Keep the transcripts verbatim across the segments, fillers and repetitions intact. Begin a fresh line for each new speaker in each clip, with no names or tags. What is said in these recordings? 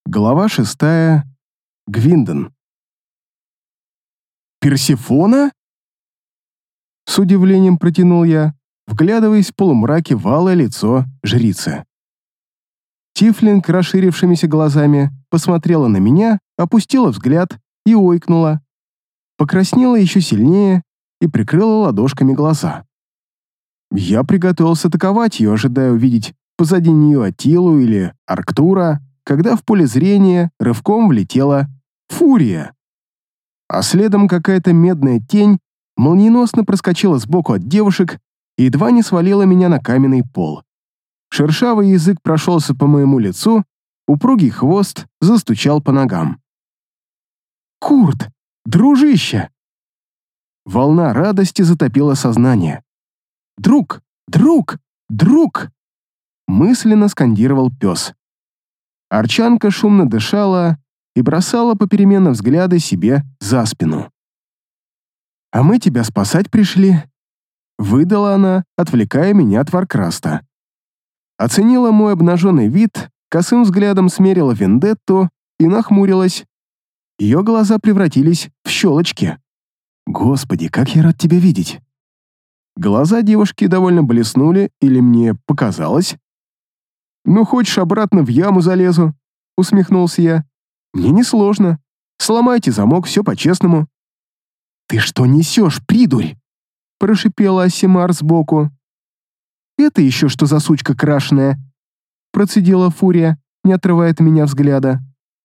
Глава шестая. Гвиндон. «Персефона?» С удивлением протянул я, вглядываясь в полумраке в алое лицо жрицы. Тифлинг, расширившимися глазами, посмотрела на меня, опустила взгляд и ойкнула. Покраснела еще сильнее и прикрыла ладошками глаза. Я приготовился атаковать ее, ожидая увидеть позади нее Атилу или Арктура, когда в поле зрения рывком влетела Фурия. А следом какая-то медная тень молниеносно проскочила сбоку от девушек и едва не свалила меня на каменный пол. Шершавый язык прошелся по моему лицу, упругий хвост застучал по ногам. «Курт! Дружище!» Волна радости затопила сознание. «Друг! Друг! Друг!» мысленно скандировал пес. Арчанка шумно дышала и бросала попеременно взгляды себе за спину. «А мы тебя спасать пришли», — выдала она, отвлекая меня от Варкраста. Оценила мой обнаженный вид, косым взглядом смерила Вендетту и нахмурилась. Ее глаза превратились в щелочки. «Господи, как я рад тебя видеть!» Глаза девушки довольно блеснули, или мне показалось. «Ну, хочешь, обратно в яму залезу?» — усмехнулся я. «Мне несложно. Сломайте замок, все по-честному». «Ты что несешь, придурь?» — прошипела Асимар сбоку. «Это еще что за сучка крашеная?» — процедила Фурия, не отрывая от меня взгляда.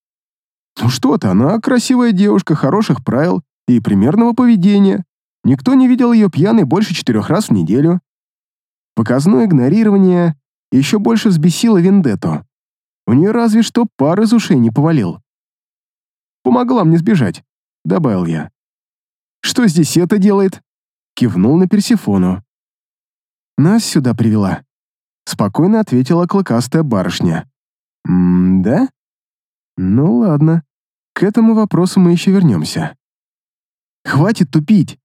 «Ну что ты, она красивая девушка, хороших правил и примерного поведения. Никто не видел ее пьяной больше четырех раз в неделю». Показное игнорирование еще больше взбесило Вендетту. У нее разве что пар из ушей не повалил. «Помогла мне сбежать», — добавил я. «Что здесь это делает?» — кивнул на Персефону. «Нас сюда привела», — спокойно ответила клыкастая барышня. «М-да? Ну ладно, к этому вопросу мы еще вернемся». «Хватит тупить!»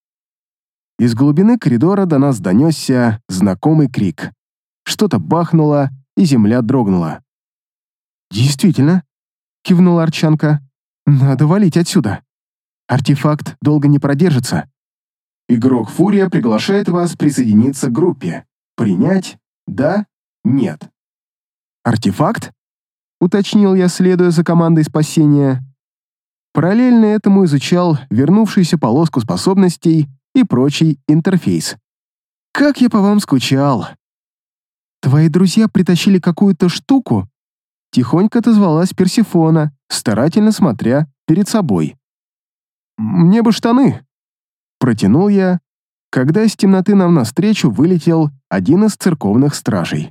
Из глубины коридора до нас донесся знакомый крик. Что-то бахнуло, и земля дрогнула. «Действительно», — кивнула Арчанка, — «надо валить отсюда. Артефакт долго не продержится». Игрок Фурия приглашает вас присоединиться к группе. Принять? Да? Нет. «Артефакт?» — уточнил я, следуя за командой спасения. Параллельно этому изучал вернувшуюся полоску способностей и прочий интерфейс. «Как я по вам скучал!» «Твои друзья притащили какую-то штуку?» Тихонько отозвалась Персефона, старательно смотря перед собой. «Мне бы штаны!» Протянул я, когда из темноты нам навстречу вылетел один из церковных стражей.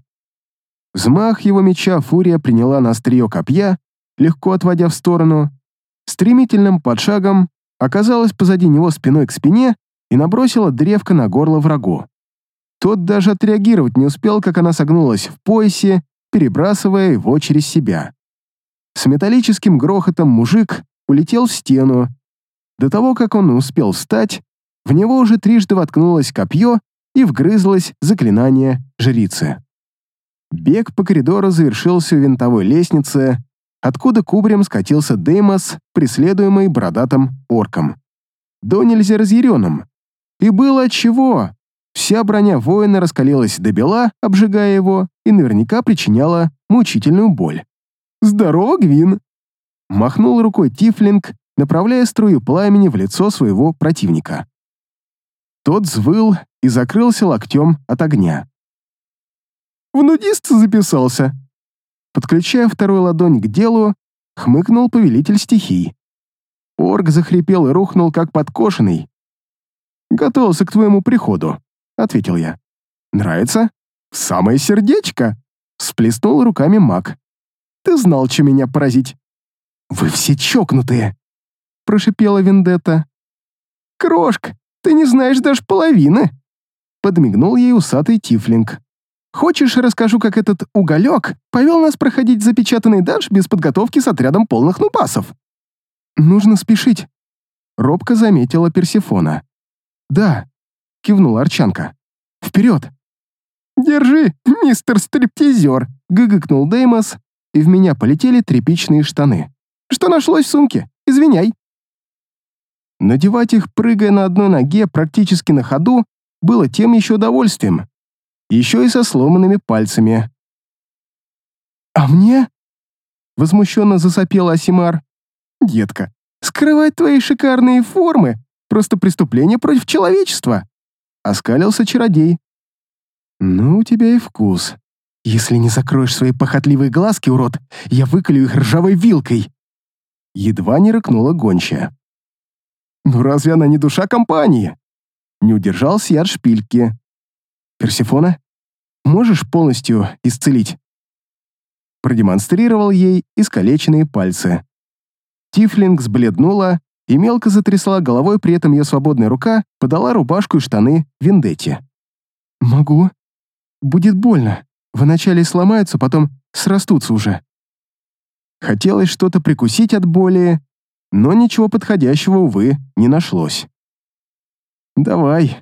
Взмах его меча Фурия приняла на острие копья, легко отводя в сторону, стремительным подшагом оказалась позади него спиной к спине и набросила древко на горло врагу. Тот даже отреагировать не успел, как она согнулась в поясе, перебрасывая его через себя. С металлическим грохотом мужик улетел в стену. До того, как он успел встать, в него уже трижды воткнулось копье и вгрызлось заклинание жрицы. Бег по коридору завершился у винтовой лестницы, откуда кубарем скатился Деймос, преследуемый бородатым орком. До нельзя разъяренным. И было отчего. Вся броня воина раскалилась до бела, обжигая его, и наверняка причиняла мучительную боль. «Здорово, Гвин!» Махнул рукой Тифлинг, направляя струю пламени в лицо своего противника. Тот взвыл и закрылся локтем от огня. «В нудист записался!» Подключая вторую ладонь к делу, хмыкнул повелитель стихий. Орк захрипел и рухнул, как подкошенный. «Готовился к твоему приходу», — ответил я. «Нравится?» «В самое сердечко!» — всплеснул руками маг. «Ты знал, чем меня поразить». «Вы все чокнутые!» — прошипела Вендетта. «Крошка, ты не знаешь даже половины!» — подмигнул ей усатый Тифлинг. «Хочешь, расскажу, как этот уголек повел нас проходить запечатанный данж без подготовки с отрядом полных нупасов?» «Нужно спешить», — робко заметила Персефона. «Да», — кивнула Арчанка. «Вперед!» «Держи, мистер стриптизер!» — гыгыкнул Деймос и в меня полетели тряпичные штаны. «Что нашлось в сумке? Извиняй!» Надевать их, прыгая на одной ноге практически на ходу, было тем еще удовольствием. Еще и со сломанными пальцами. «А мне?» — возмущенно засопела Асимар. «Детка, скрывать твои шикарные формы — просто преступление против человечества!» — оскалился чародей. «Ну, у тебя и вкус. Если не закроешь свои похотливые глазки, урод, я выколю их ржавой вилкой!» Едва не рыкнула гончая. «Ну разве она не душа компании?» Не удержался я от шпильки. «Персефона, можешь полностью исцелить?» Продемонстрировал ей искалеченные пальцы. Тифлинг сбледнула и мелко затрясла головой, при этом ее свободная рука подала рубашку и штаны Вендетте. «Могу. Будет больно. Вначале сломаются, потом срастутся уже». Хотелось что-то прикусить от боли, но ничего подходящего, увы, не нашлось. «Давай».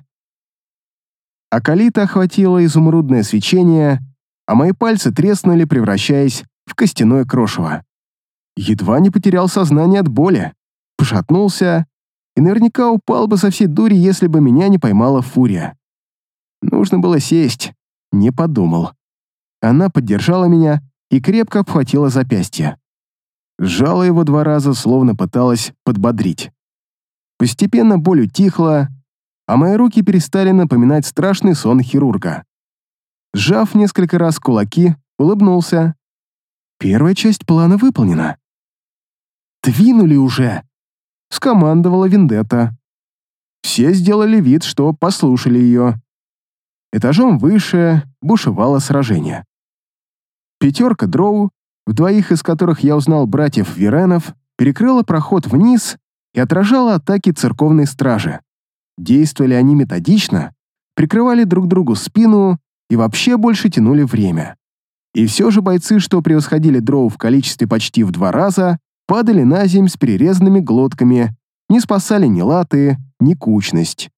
Акалита охватило изумрудное свечение, а мои пальцы треснули, превращаясь в костяное крошево. Едва не потерял сознание от боли, пошатнулся и наверняка упал бы со всей дури, если бы меня не поймала фурия. Нужно было сесть, не подумал. Она поддержала меня и крепко обхватила запястье. Сжала его два раза, словно пыталась подбодрить. Постепенно боль утихла, а мои руки перестали напоминать страшный сон хирурга. Сжав несколько раз кулаки, улыбнулся. Первая часть плана выполнена. «Двинули уже!» — скомандовала Вендетта. Все сделали вид, что послушали ее. Этажом выше бушевало сражение. Пятерка дроу, в двоих из которых я узнал братьев Виренов, перекрыла проход вниз и отражала атаки церковной стражи. Действовали они методично, прикрывали друг другу спину и вообще больше тянули время. И все же бойцы, что превосходили дроу в количестве почти в два раза, падали на земь с перерезанными глотками, не спасали ни латы, ни кучность.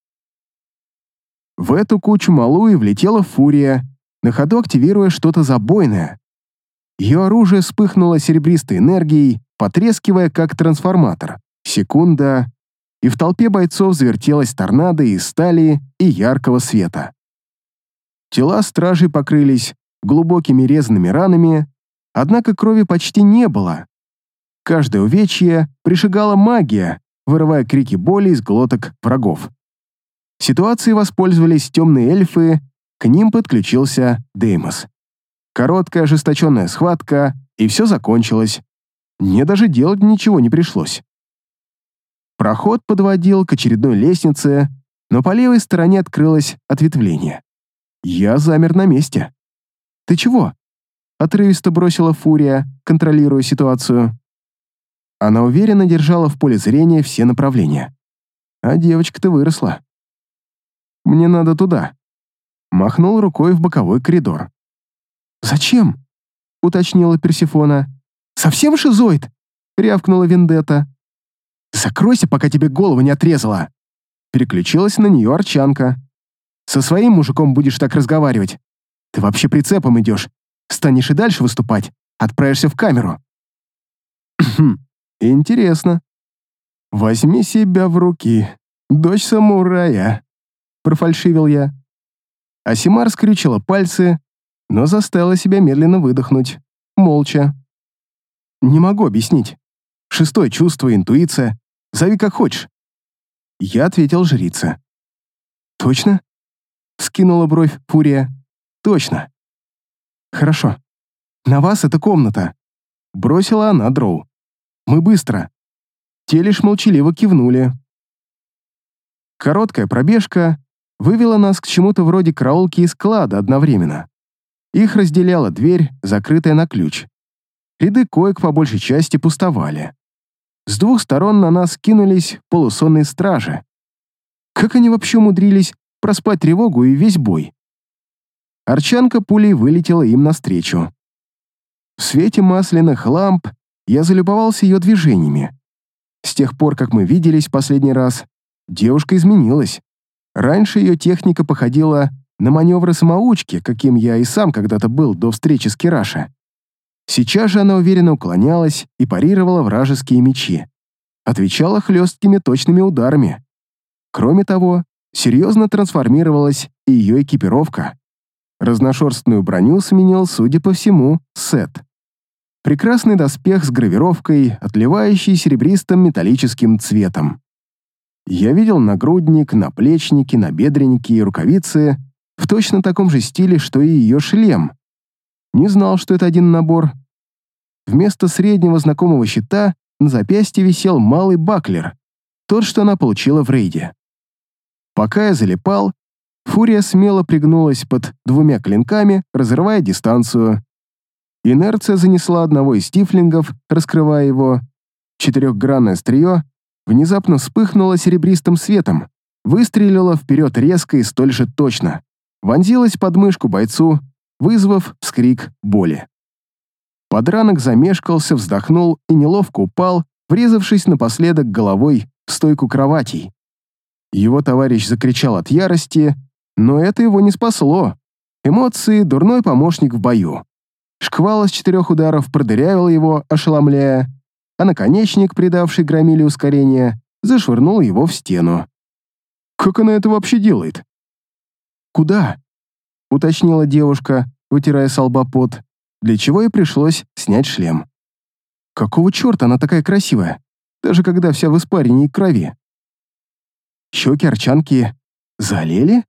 В эту кучу малую влетела фурия, на ходу активируя что-то забойное. Ее оружие вспыхнуло серебристой энергией, потрескивая как трансформатор. Секунда, и в толпе бойцов завертелась торнадо из стали и яркого света. Тела стражей покрылись глубокими резанными ранами, однако крови почти не было. Каждое увечье прижигала магия, вырывая крики боли из глоток врагов. Ситуацией воспользовались темные эльфы, к ним подключился Деймос. Короткая ожесточенная схватка, и все закончилось. Мне даже делать ничего не пришлось. Проход подводил к очередной лестнице, но по левой стороне открылось ответвление. Я замер на месте. «Ты чего?» — отрывисто бросила фурия, контролируя ситуацию. Она уверенно держала в поле зрения все направления. А девочка-то выросла. «Мне надо туда». Махнул рукой в боковой коридор. «Зачем?» — уточнила Персефона. «Совсем шизоид?» — рявкнула Вендетта. «Закройся, пока тебе голову не отрезала!» Переключилась на нее Арчанка. «Со своим мужиком будешь так разговаривать. Ты вообще прицепом идешь. Станешь и дальше выступать. Отправишься в камеру». «Интересно. Возьми себя в руки, дочь самурая», — профальшивил я. Асимар скрючила пальцы, но заставила себя медленно выдохнуть. Молча. «Не могу объяснить. Шестое чувство, интуиция. Зови как хочешь». Я ответил жрице. «Точно?» — вскинула бровь фурия. «Точно». «Хорошо. На вас эта комната», — бросила она дроу. «Мы быстро». Те лишь молчаливо кивнули. Короткая пробежка вывела нас к чему-то вроде караулки и склада одновременно. Их разделяла дверь, закрытая на ключ. Ряды коек по большей части пустовали. С двух сторон на нас кинулись полусонные стражи. Как они вообще умудрились проспать тревогу и весь бой? Арчанка пулей вылетела им навстречу. В свете масляных ламп я залюбовался ее движениями. С тех пор, как мы виделись в последний раз, девушка изменилась. Раньше ее техника походила на маневры самоучки, каким я и сам когда-то был до встречи с Кираши. Сейчас же она уверенно уклонялась и парировала вражеские мечи. Отвечала хлесткими точными ударами. Кроме того, серьезно трансформировалась и ее экипировка. Разношерстную броню сменил, судя по всему, Сет. Прекрасный доспех с гравировкой, отливающий серебристым металлическим цветом. Я видел нагрудник, наплечники, набедренники и рукавицы в точно таком же стиле, что и ее шлем. Не знал, что это один набор. Вместо среднего знакомого щита на запястье висел малый баклер, тот, что она получила в рейде. Пока я залипал, Фурия смело пригнулась под двумя клинками, разрывая дистанцию. Инерция занесла одного из тифлингов, раскрывая его. Четырехгранное острие внезапно вспыхнуло серебристым светом, выстрелило вперед резко и столь же точно, вонзилось под мышку бойцу, вызвав вскрик боли. Подранок замешкался, вздохнул и неловко упал, врезавшись напоследок головой в стойку кроватей. Его товарищ закричал от ярости, но это его не спасло. Эмоции — дурной помощник в бою. Шквал из четырех ударов продырявил его, ошеломляя, а наконечник, придавший громиле ускорение, зашвырнул его в стену. «Как она это вообще делает?» «Куда?» — уточнила девушка, вытирая со лба пот, для чего ей пришлось снять шлем. «Какого черта она такая красивая, даже когда вся в испарине и крови?» Щеки Арчанки залили?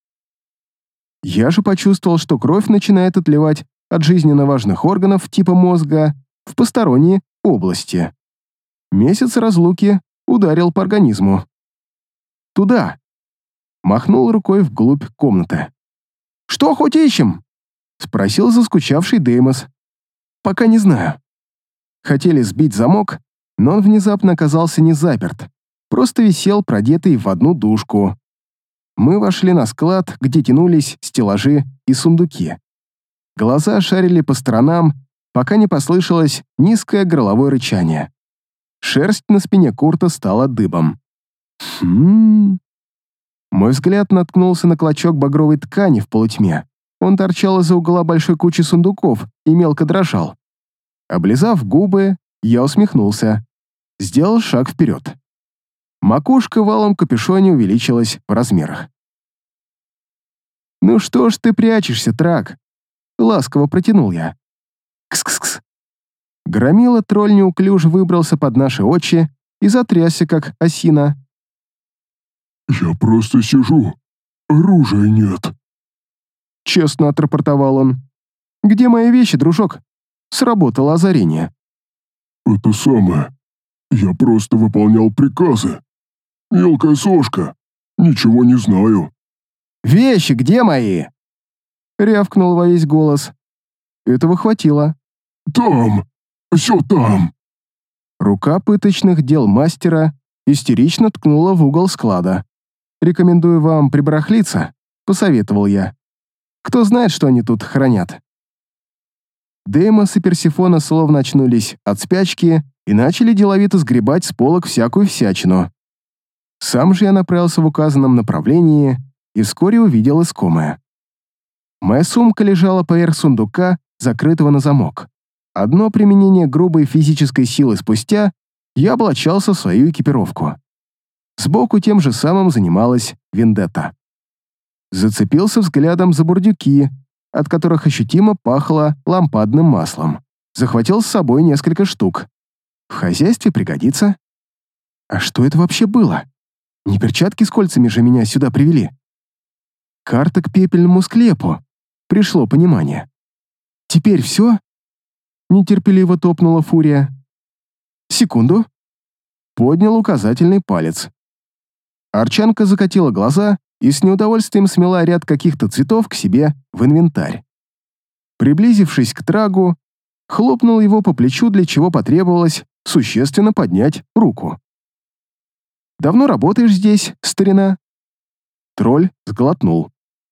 Я же почувствовал, что кровь начинает отливать от жизненно важных органов типа мозга в посторонние области. Месяц разлуки ударил по организму. «Туда!» — махнул рукой вглубь комнаты. «Что хоть ищем?» — спросил заскучавший Деймос. «Пока не знаю». Хотели сбить замок, но он внезапно оказался не заперт, просто висел продетый в одну дужку. Мы вошли на склад, где тянулись стеллажи и сундуки. Глаза шарили по сторонам, пока не послышалось низкое горловое рычание. Шерсть на спине Курта стала дыбом. Хм. Мой взгляд наткнулся на клочок багровой ткани в полутьме. Он торчал из-за угла большой кучи сундуков и мелко дрожал. Облизав губы, я усмехнулся. Сделал шаг вперед. Макушка в алом капюшоне увеличилась в размерах. «Ну что ж ты прячешься, Трак?» — ласково протянул я. «Кс-кс-кс». Громила тролль неуклюже выбрался под наши очи и затрясся, как осина.
«Я просто сижу. Оружия нет»,
— честно отрапортовал он. «Где мои вещи, дружок?» Сработало озарение.
«Это самое. Я просто выполнял приказы. Мелкая сошка. Ничего не знаю».
«Вещи где мои?» — рявкнул во весь голос. Этого хватило.
«Там. Все там».
Рука пыточных дел мастера истерично ткнула в угол склада. «Рекомендую вам прибарахлиться», — посоветовал я. «Кто знает, что они тут хранят». Деймос и Персифона словно очнулись от спячки и начали деловито сгребать с полок всякую всячину. Сам же я направился в указанном направлении и вскоре увидел искомое. Моя сумка лежала поверх сундука, закрытого на замок. Одно применение грубой физической силы спустя я облачался в свою экипировку. Сбоку тем же самым занималась Вендетта. Зацепился взглядом за бурдюки, от которых ощутимо пахло лампадным маслом. Захватил с собой несколько штук. В хозяйстве пригодится. А что это вообще было? Не перчатки с кольцами же меня сюда привели. Карта к пепельному склепу. Пришло понимание. Теперь все? Нетерпеливо топнула Фурия. Секунду. Поднял указательный палец. Арчанка закатила глаза и с неудовольствием смела ряд каких-то цветов к себе в инвентарь. Приблизившись к Трагу, хлопнул его по плечу, для чего потребовалось существенно поднять руку. «Давно работаешь здесь, старина?» Тролль сглотнул.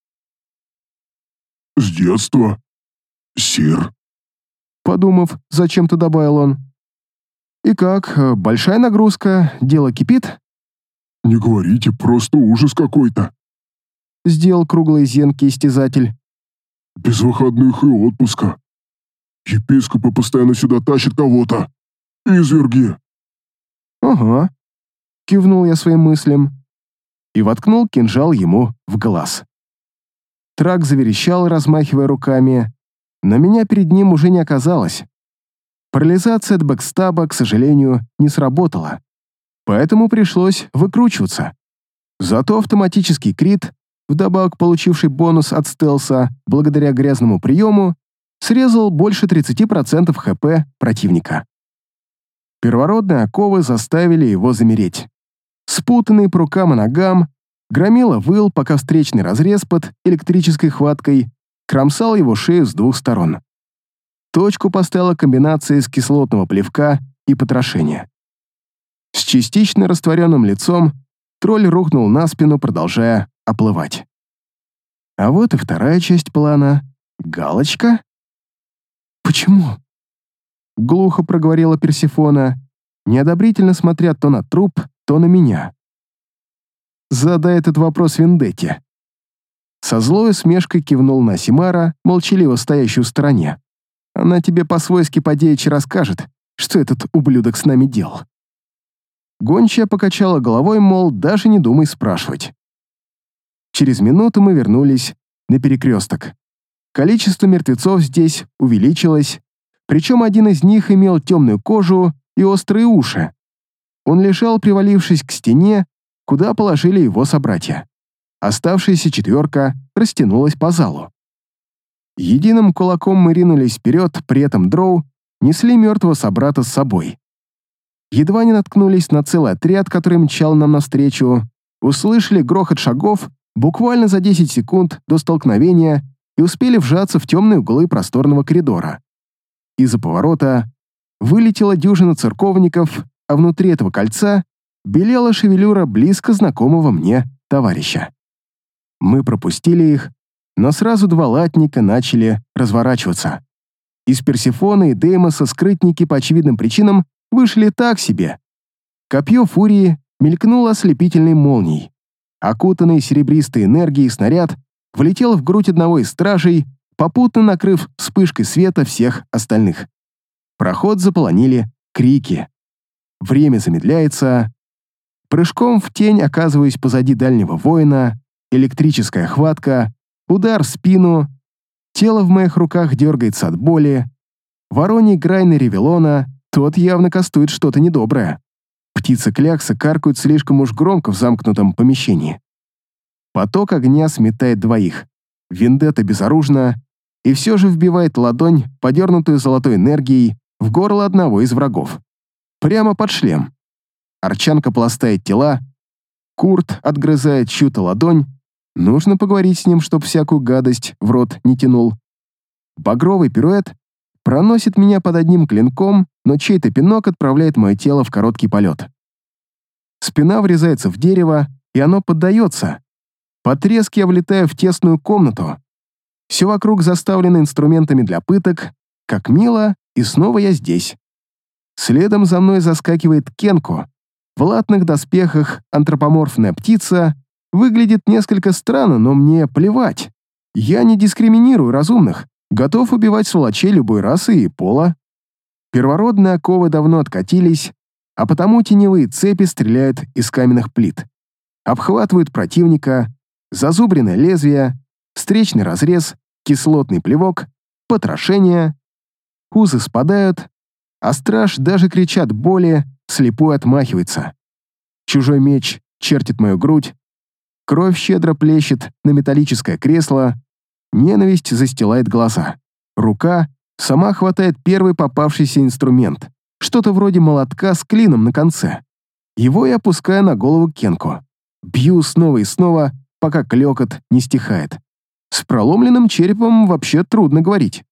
«С детства. Сир».
Подумав, зачем-то добавил он. «И как, большая нагрузка, дело кипит?»
«Не говорите, просто ужас какой-то»,
— сделал круглые зенки истязатель.
«Без выходных и отпуска. Епископы постоянно сюда тащат кого-то. Изверги.
«Ага», — кивнул я своим мыслям и воткнул кинжал ему в глаз. Трак заверещал, размахивая руками, но меня перед ним уже не оказалось. Парализация от бэкстаба, к сожалению, не сработала, поэтому пришлось выкручиваться. Зато автоматический крит, вдобавок получивший бонус от стелса благодаря грязному приему, срезал больше тридцати процентов ХП противника. Первородные оковы заставили его замереть. Спутанный по рукам и ногам, Громила выл, пока встречный разрез под электрической хваткой кромсал его шею с двух сторон. Точку поставила комбинация из кислотного плевка и потрошения. С частично растворенным лицом тролль рухнул на спину, продолжая оплывать. А вот и вторая часть плана. Галочка? «Почему?» — глухо проговорила Персефона, неодобрительно смотря то на труп, то на меня. «Задай этот вопрос Вендетте». Со злой усмешкой кивнул на Симара, молчаливо стоящую в стороне. «Она тебе по-свойски по-девичьи расскажет, что этот ублюдок с нами делал». Гончая покачала головой, мол, даже не думай спрашивать. Через минуту мы вернулись на перекресток. Количество мертвецов здесь увеличилось, причем один из них имел темную кожу и острые уши. Он лежал, привалившись к стене, куда положили его собратья. Оставшаяся четверка растянулась по залу. Единым кулаком мы ринулись вперед, при этом дроу несли мертвого собрата с собой. Едва не наткнулись на целый отряд, который мчал нам навстречу, услышали грохот шагов буквально за десять секунд до столкновения и успели вжаться в темные углы просторного коридора. Из-за поворота вылетела дюжина церковников, а внутри этого кольца белела шевелюра близко знакомого мне товарища. Мы пропустили их, но сразу два латника начали разворачиваться. Из Персефоны и Деймоса скрытники по очевидным причинам вышли так себе. Копье Фурии мелькнуло ослепительной молнией. Окутанный серебристой энергией снаряд влетел в грудь одного из стражей, попутно накрыв вспышкой света всех остальных. Проход заполонили крики. Время замедляется. Прыжком в тень оказываюсь позади дальнего воина, электрическая хватка, удар в спину, тело в моих руках дергается от боли. Вороний грайна Ревелона, тот явно кастует что-то недоброе. Птицы-кляксы каркают слишком уж громко в замкнутом помещении. Поток огня сметает двоих. Вендетта безоружна и все же вбивает ладонь, подернутую золотой энергией, в горло одного из врагов. Прямо под шлем. Арчанка пластает тела, Курт отгрызает чью-то ладонь. Нужно поговорить с ним, чтоб всякую гадость в рот не тянул. Багровый пируэт проносит меня под одним клинком, но чей-то пинок отправляет мое тело в короткий полет. Спина врезается в дерево, и оно поддается. По треске я влетаю в тесную комнату. Все вокруг заставлено инструментами для пыток, как мило, и снова я здесь. Следом за мной заскакивает Кенко. В латных доспехах антропоморфная птица выглядит несколько странно, но мне плевать. Я не дискриминирую разумных, готов убивать сволочей любой расы и пола. Первородные оковы давно откатились, а потому теневые цепи стреляют из каменных плит. Обхватывают противника, зазубренное лезвие, встречный разрез, кислотный плевок, потрошение. Узы спадают, а страж, даже крича от боли, слепой отмахивается. Чужой меч чертит мою грудь, кровь щедро плещет на металлическое кресло, ненависть застилает глаза. Рука сама хватает первый попавшийся инструмент, что-то вроде молотка с клином на конце. Его я опускаю на голову Кенку. Бью снова и снова, пока клёкот не стихает. С проломленным черепом вообще трудно говорить.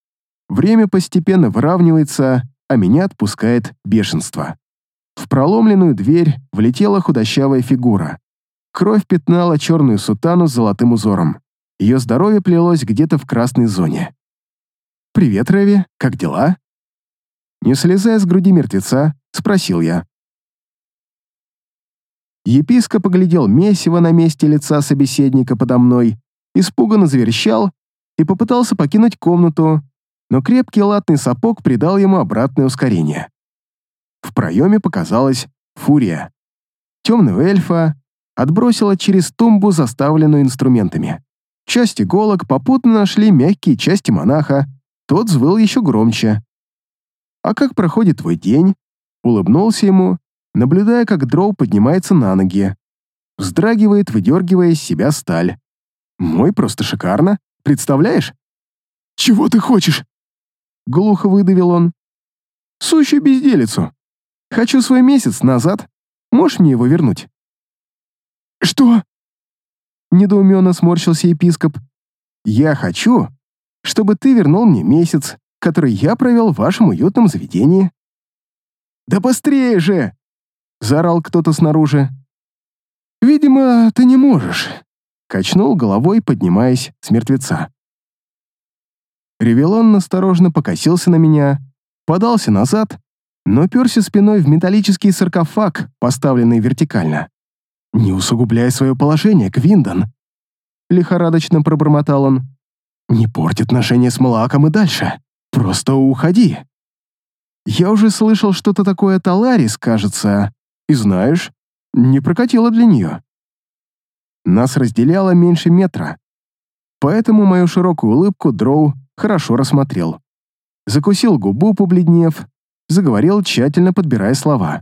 Время постепенно выравнивается, а меня отпускает бешенство. В проломленную дверь влетела худощавая фигура. Кровь пятнала черную сутану с золотым узором. Ее здоровье плелось где-то в красной зоне. «Привет, Рэви, как дела?» Не слезая с груди мертвеца, спросил я. Епископ поглядел месиво на месте лица собеседника подо мной, испуганно заверещал и попытался покинуть комнату, но крепкий латный сапог придал ему обратное ускорение. В проеме показалась Фурия. Темного эльфа отбросила через тумбу, заставленную инструментами. Часть иголок попутно нашли мягкие части монаха, тот взвыл еще громче. «А как проходит твой день?» Улыбнулся ему, наблюдая, как дроу поднимается на ноги. Вздрагивает, выдергивая из себя сталь. «Мой просто шикарно, представляешь?» «Чего ты хочешь?» Глухо выдавил он. «Сущую безделицу. Хочу свой месяц назад. Можешь мне его вернуть?» «Что?» Недоуменно сморщился епископ. «Я хочу, чтобы ты вернул мне месяц, который я провел в вашем уютном заведении». «Да быстрее же!» — заорал кто-то снаружи. «Видимо, ты не можешь», — качнул головой, поднимаясь с мертвеца. Ревелон осторожно покосился на меня, подался назад, но перся спиной в металлический саркофаг, поставленный вертикально. «Не усугубляй свое положение, Квиндон», — лихорадочно пробормотал он. «Не порти отношения с Малааком и дальше. Просто уходи». Я уже слышал что-то такое от Аларис, кажется, и знаешь, не прокатило для нее. Нас разделяло меньше метра, поэтому мою широкую улыбку Дроу хорошо рассмотрел. Закусил губу, побледнев, заговорил, тщательно подбирая слова.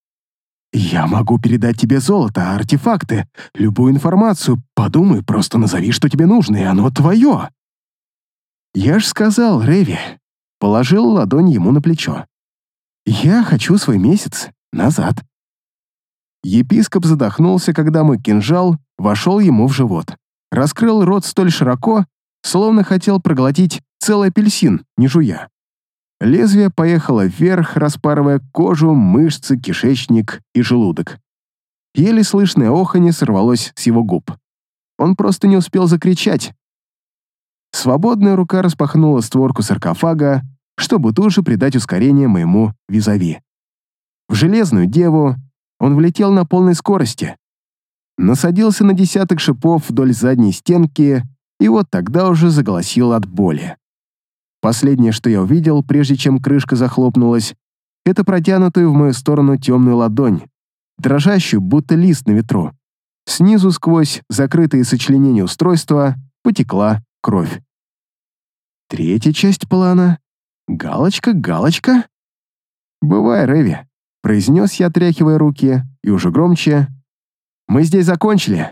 «Я могу передать тебе золото, артефакты, любую информацию. Подумай, просто назови, что тебе нужно, и оно твое». «Я ж сказал, Реви», — положил ладонь ему на плечо. «Я хочу свой месяц назад». Епископ задохнулся, когда мой кинжал вошел ему в живот. Раскрыл рот столь широко, словно хотел проглотить целый апельсин, не жуя. Лезвие поехало вверх, распарывая кожу, мышцы, кишечник и желудок. Еле слышное оханье сорвалось с его губ. Он просто не успел закричать. Свободная рука распахнула створку саркофага, чтобы тут же придать ускорение моему визави. В железную деву он влетел на полной скорости. Насадился на десяток шипов вдоль задней стенки, и вот тогда уже заголосил от боли. Последнее, что я увидел, прежде чем крышка захлопнулась, это протянутую в мою сторону темную ладонь, дрожащую, будто лист на ветру. Снизу, сквозь закрытые сочленения устройства, потекла кровь. Третья часть плана. Галочка, галочка. «Бывай, Реви», — произнес я, отряхивая руки, и уже громче. «Мы здесь закончили».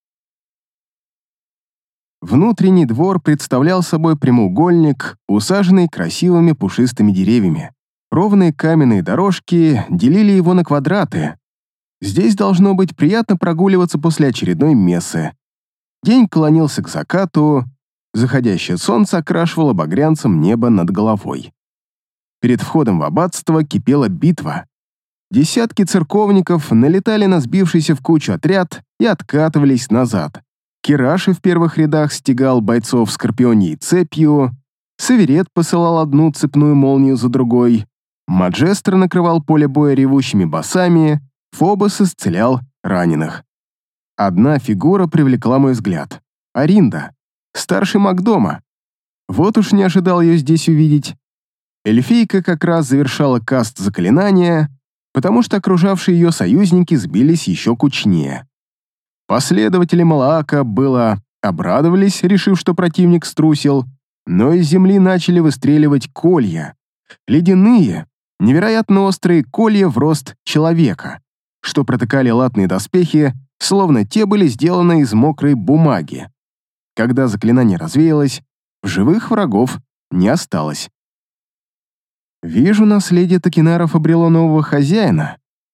Внутренний двор представлял собой прямоугольник, усаженный красивыми пушистыми деревьями. Ровные каменные дорожки делили его на квадраты. Здесь должно быть приятно прогуливаться после очередной мессы. День клонился к закату, заходящее солнце окрашивало багрянцем небо над головой. Перед входом в аббатство кипела битва. Десятки церковников налетали на сбившийся в кучу отряд и откатывались назад. Кираши в первых рядах стегал бойцов скорпионьей цепью, Саверет посылал одну цепную молнию за другой, Маджестро накрывал поле боя ревущими басами, Фобос исцелял раненых. Одна фигура привлекла мой взгляд. Аринда, старший маг дома. Вот уж не ожидал ее здесь увидеть. Эльфийка как раз завершала каст заклинания, потому что окружавшие ее союзники сбились еще кучнее. Последователи Малаака было обрадовались, решив, что противник струсил, но из земли начали выстреливать колья. Ледяные, невероятно острые колья в рост человека, что протыкали латные доспехи, словно те были сделаны из мокрой бумаги. Когда заклинание развеялось, в живых врагов не осталось. Вижу, наследие Токинаров обрело нового хозяина.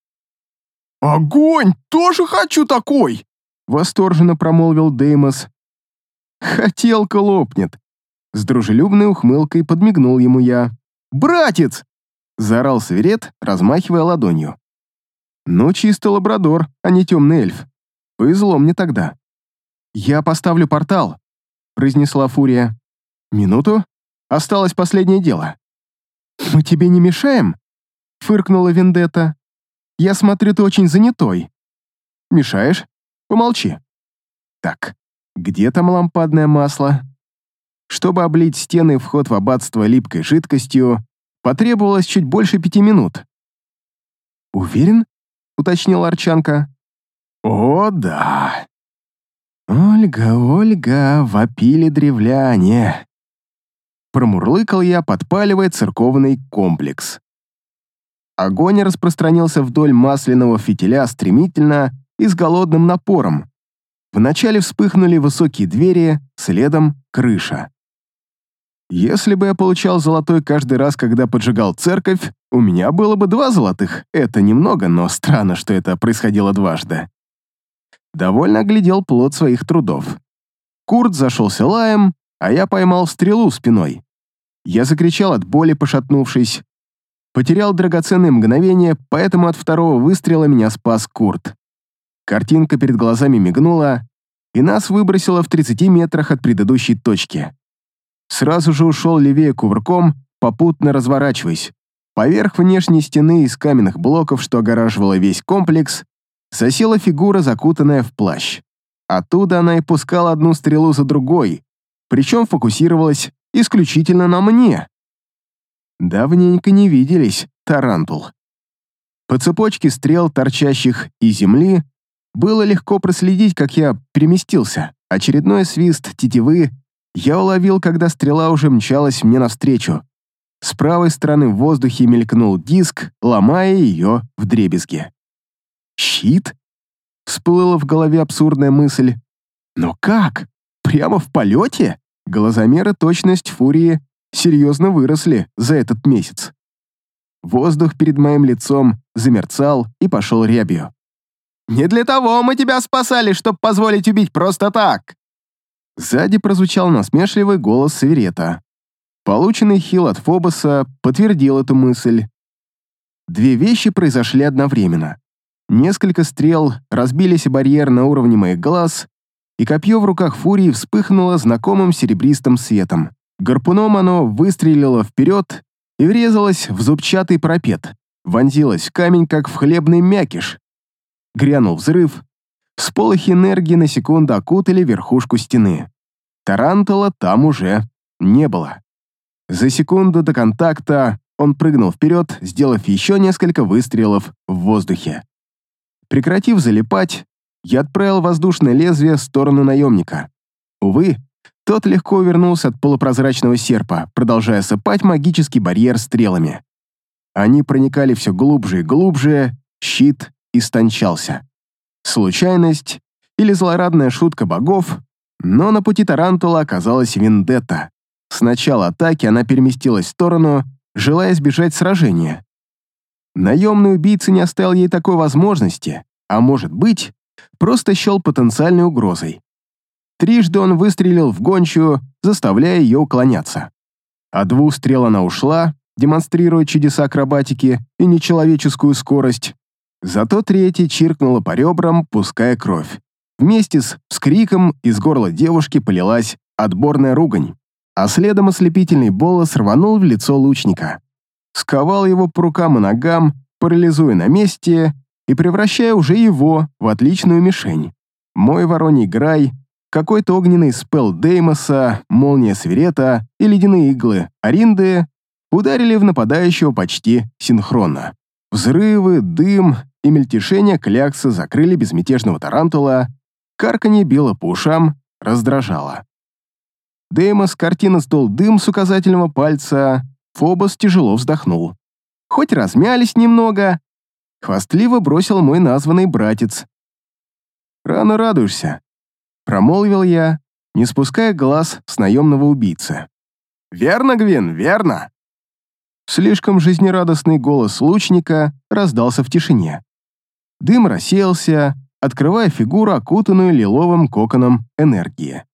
«Огонь! Тоже хочу такой!» — восторженно промолвил Деймос. «Хотелка лопнет!» С дружелюбной ухмылкой подмигнул ему я. «Братец!» — заорал Саверет, размахивая ладонью. «Ну, чисто лабрадор, а не темный эльф. Повезло мне тогда». «Я поставлю портал», — произнесла Фурия. «Минуту. Осталось последнее дело». «Мы тебе не мешаем?» — фыркнула Вендетта. «Я смотрю, ты очень занятой». «Мешаешь? Помолчи». «Так, где там лампадное масло?» Чтобы облить стены и вход в аббатство липкой жидкостью, потребовалось чуть больше пяти минут. «Уверен?» — уточнила Арчанка. «О, да!» «Ольга, Ольга, вопили древляне!» Промурлыкал я, подпаливая церковный комплекс. Огонь распространился вдоль масляного фитиля стремительно и с голодным напором. Вначале вспыхнули высокие двери, следом крыша. Если бы я получал золотой каждый раз, когда поджигал церковь, у меня было бы два золотых. Это немного, но странно, что это происходило дважды. Довольно оглядел плод своих трудов. Курт зашелся лаем, а я поймал стрелу спиной. Я закричал от боли, пошатнувшись. Потерял драгоценные мгновения, поэтому от второго выстрела меня спас Курт. Картинка перед глазами мигнула, и нас выбросило в тридцати метрах от предыдущей точки. Сразу же ушел левее кувырком, попутно разворачиваясь. Поверх внешней стены из каменных блоков, что огораживала весь комплекс, засела фигура, закутанная в плащ. Оттуда она и пускала одну стрелу за другой, причем фокусировалась исключительно на мне. Давненько не виделись, тарантул. По цепочке стрел, торчащих из земли, было легко проследить, как я переместился. Очередной свист тетивы я уловил, когда стрела уже мчалась мне навстречу. С правой стороны в воздухе мелькнул диск, ломая ее вдребезги. «Щит?» — всплыла в голове абсурдная мысль. «Но как? Прямо в полете?» Глазомеры точность фурии серьезно выросли за этот месяц. Воздух перед моим лицом замерцал и пошел рябью. «Не для того мы тебя спасали, чтобы позволить убить просто так!» Сзади прозвучал насмешливый голос Северета. Полученный хил от Фобоса подтвердил эту мысль. Две вещи произошли одновременно. Несколько стрел разбились о барьер на уровне моих глаз, и копье в руках Фурии вспыхнуло знакомым серебристым светом. Гарпуном оно выстрелило вперед и врезалось в зубчатый парапет, вонзилось в камень, как в хлебный мякиш. Грянул взрыв. Всполохи энергии на секунду окутали верхушку стены. Тарантула там уже не было. За секунду до контакта он прыгнул вперед, сделав еще несколько выстрелов в воздухе. Прекратив залипать, я отправил воздушное лезвие в сторону наемника. Увы, тот легко увернулся от полупрозрачного серпа, продолжая сыпать магический барьер стрелами. Они проникали все глубже и глубже, щит истончался. Случайность или злорадная шутка богов, но на пути тарантула оказалась вендетта. С начала атаки она переместилась в сторону, желая избежать сражения. Наемный убийца не оставил ей такой возможности, а может быть, просто счел потенциальной угрозой. Трижды он выстрелил в гончую, заставляя ее уклоняться. От двух стрел она ушла, демонстрируя чудеса акробатики и нечеловеческую скорость. Зато третья чиркнула по ребрам, пуская кровь. Вместе с вскриком из горла девушки полилась отборная ругань, а следом ослепительный болос рванул в лицо лучника. Сковал его по рукам и ногам, парализуя на месте и превращая уже его в отличную мишень. Мой вороний грай, какой-то огненный спелл Деймоса, молния Сверета и ледяные иглы Аринды ударили в нападающего почти синхронно. Взрывы, дым и мельтешение кляксы закрыли безмятежного тарантула, карканье било по ушам, раздражало. Деймос картина сдул дым с указательного пальца, Фобос тяжело вздохнул. Хоть размялись немного, хвастливо бросил мой названный братец. «Рано радуешься», — промолвил я, не спуская глаз с наемного убийцы. «Верно, Гвин, верно!» Слишком жизнерадостный голос лучника раздался в тишине. Дым рассеялся, открывая фигуру, окутанную лиловым коконом энергии.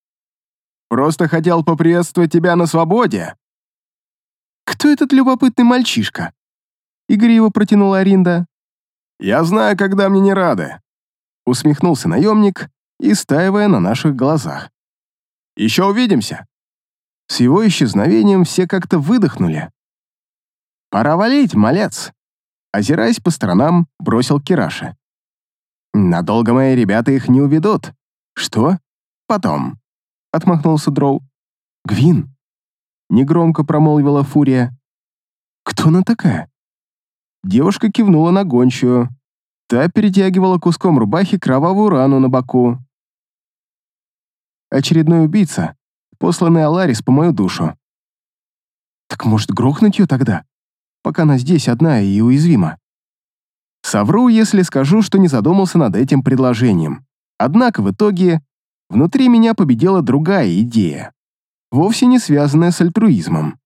«Просто хотел поприветствовать тебя на свободе!» «Кто этот любопытный мальчишка?» Игриво протянула Аринда. «Я знаю, когда мне не рады», — усмехнулся наемник, истаивая на наших глазах. «Еще увидимся!» С его исчезновением все как-то выдохнули. «Пора валить, малец!» Озираясь по сторонам, бросил Кираша. «Надолго мои ребята их не уведут». «Что?» «Потом», — отмахнулся Дроу. «Гвин!» — негромко промолвила Фурия. «Кто она такая?» Девушка кивнула на гончую. Та перетягивала куском рубахи кровавую рану на боку. «Очередной убийца, посланный Аларис по мою душу». «Так может, грохнуть ее тогда, пока она здесь одна и уязвима?» Совру, если скажу, что не задумался над этим предложением. Однако в итоге внутри меня победила другая идея, вовсе не связанная с альтруизмом.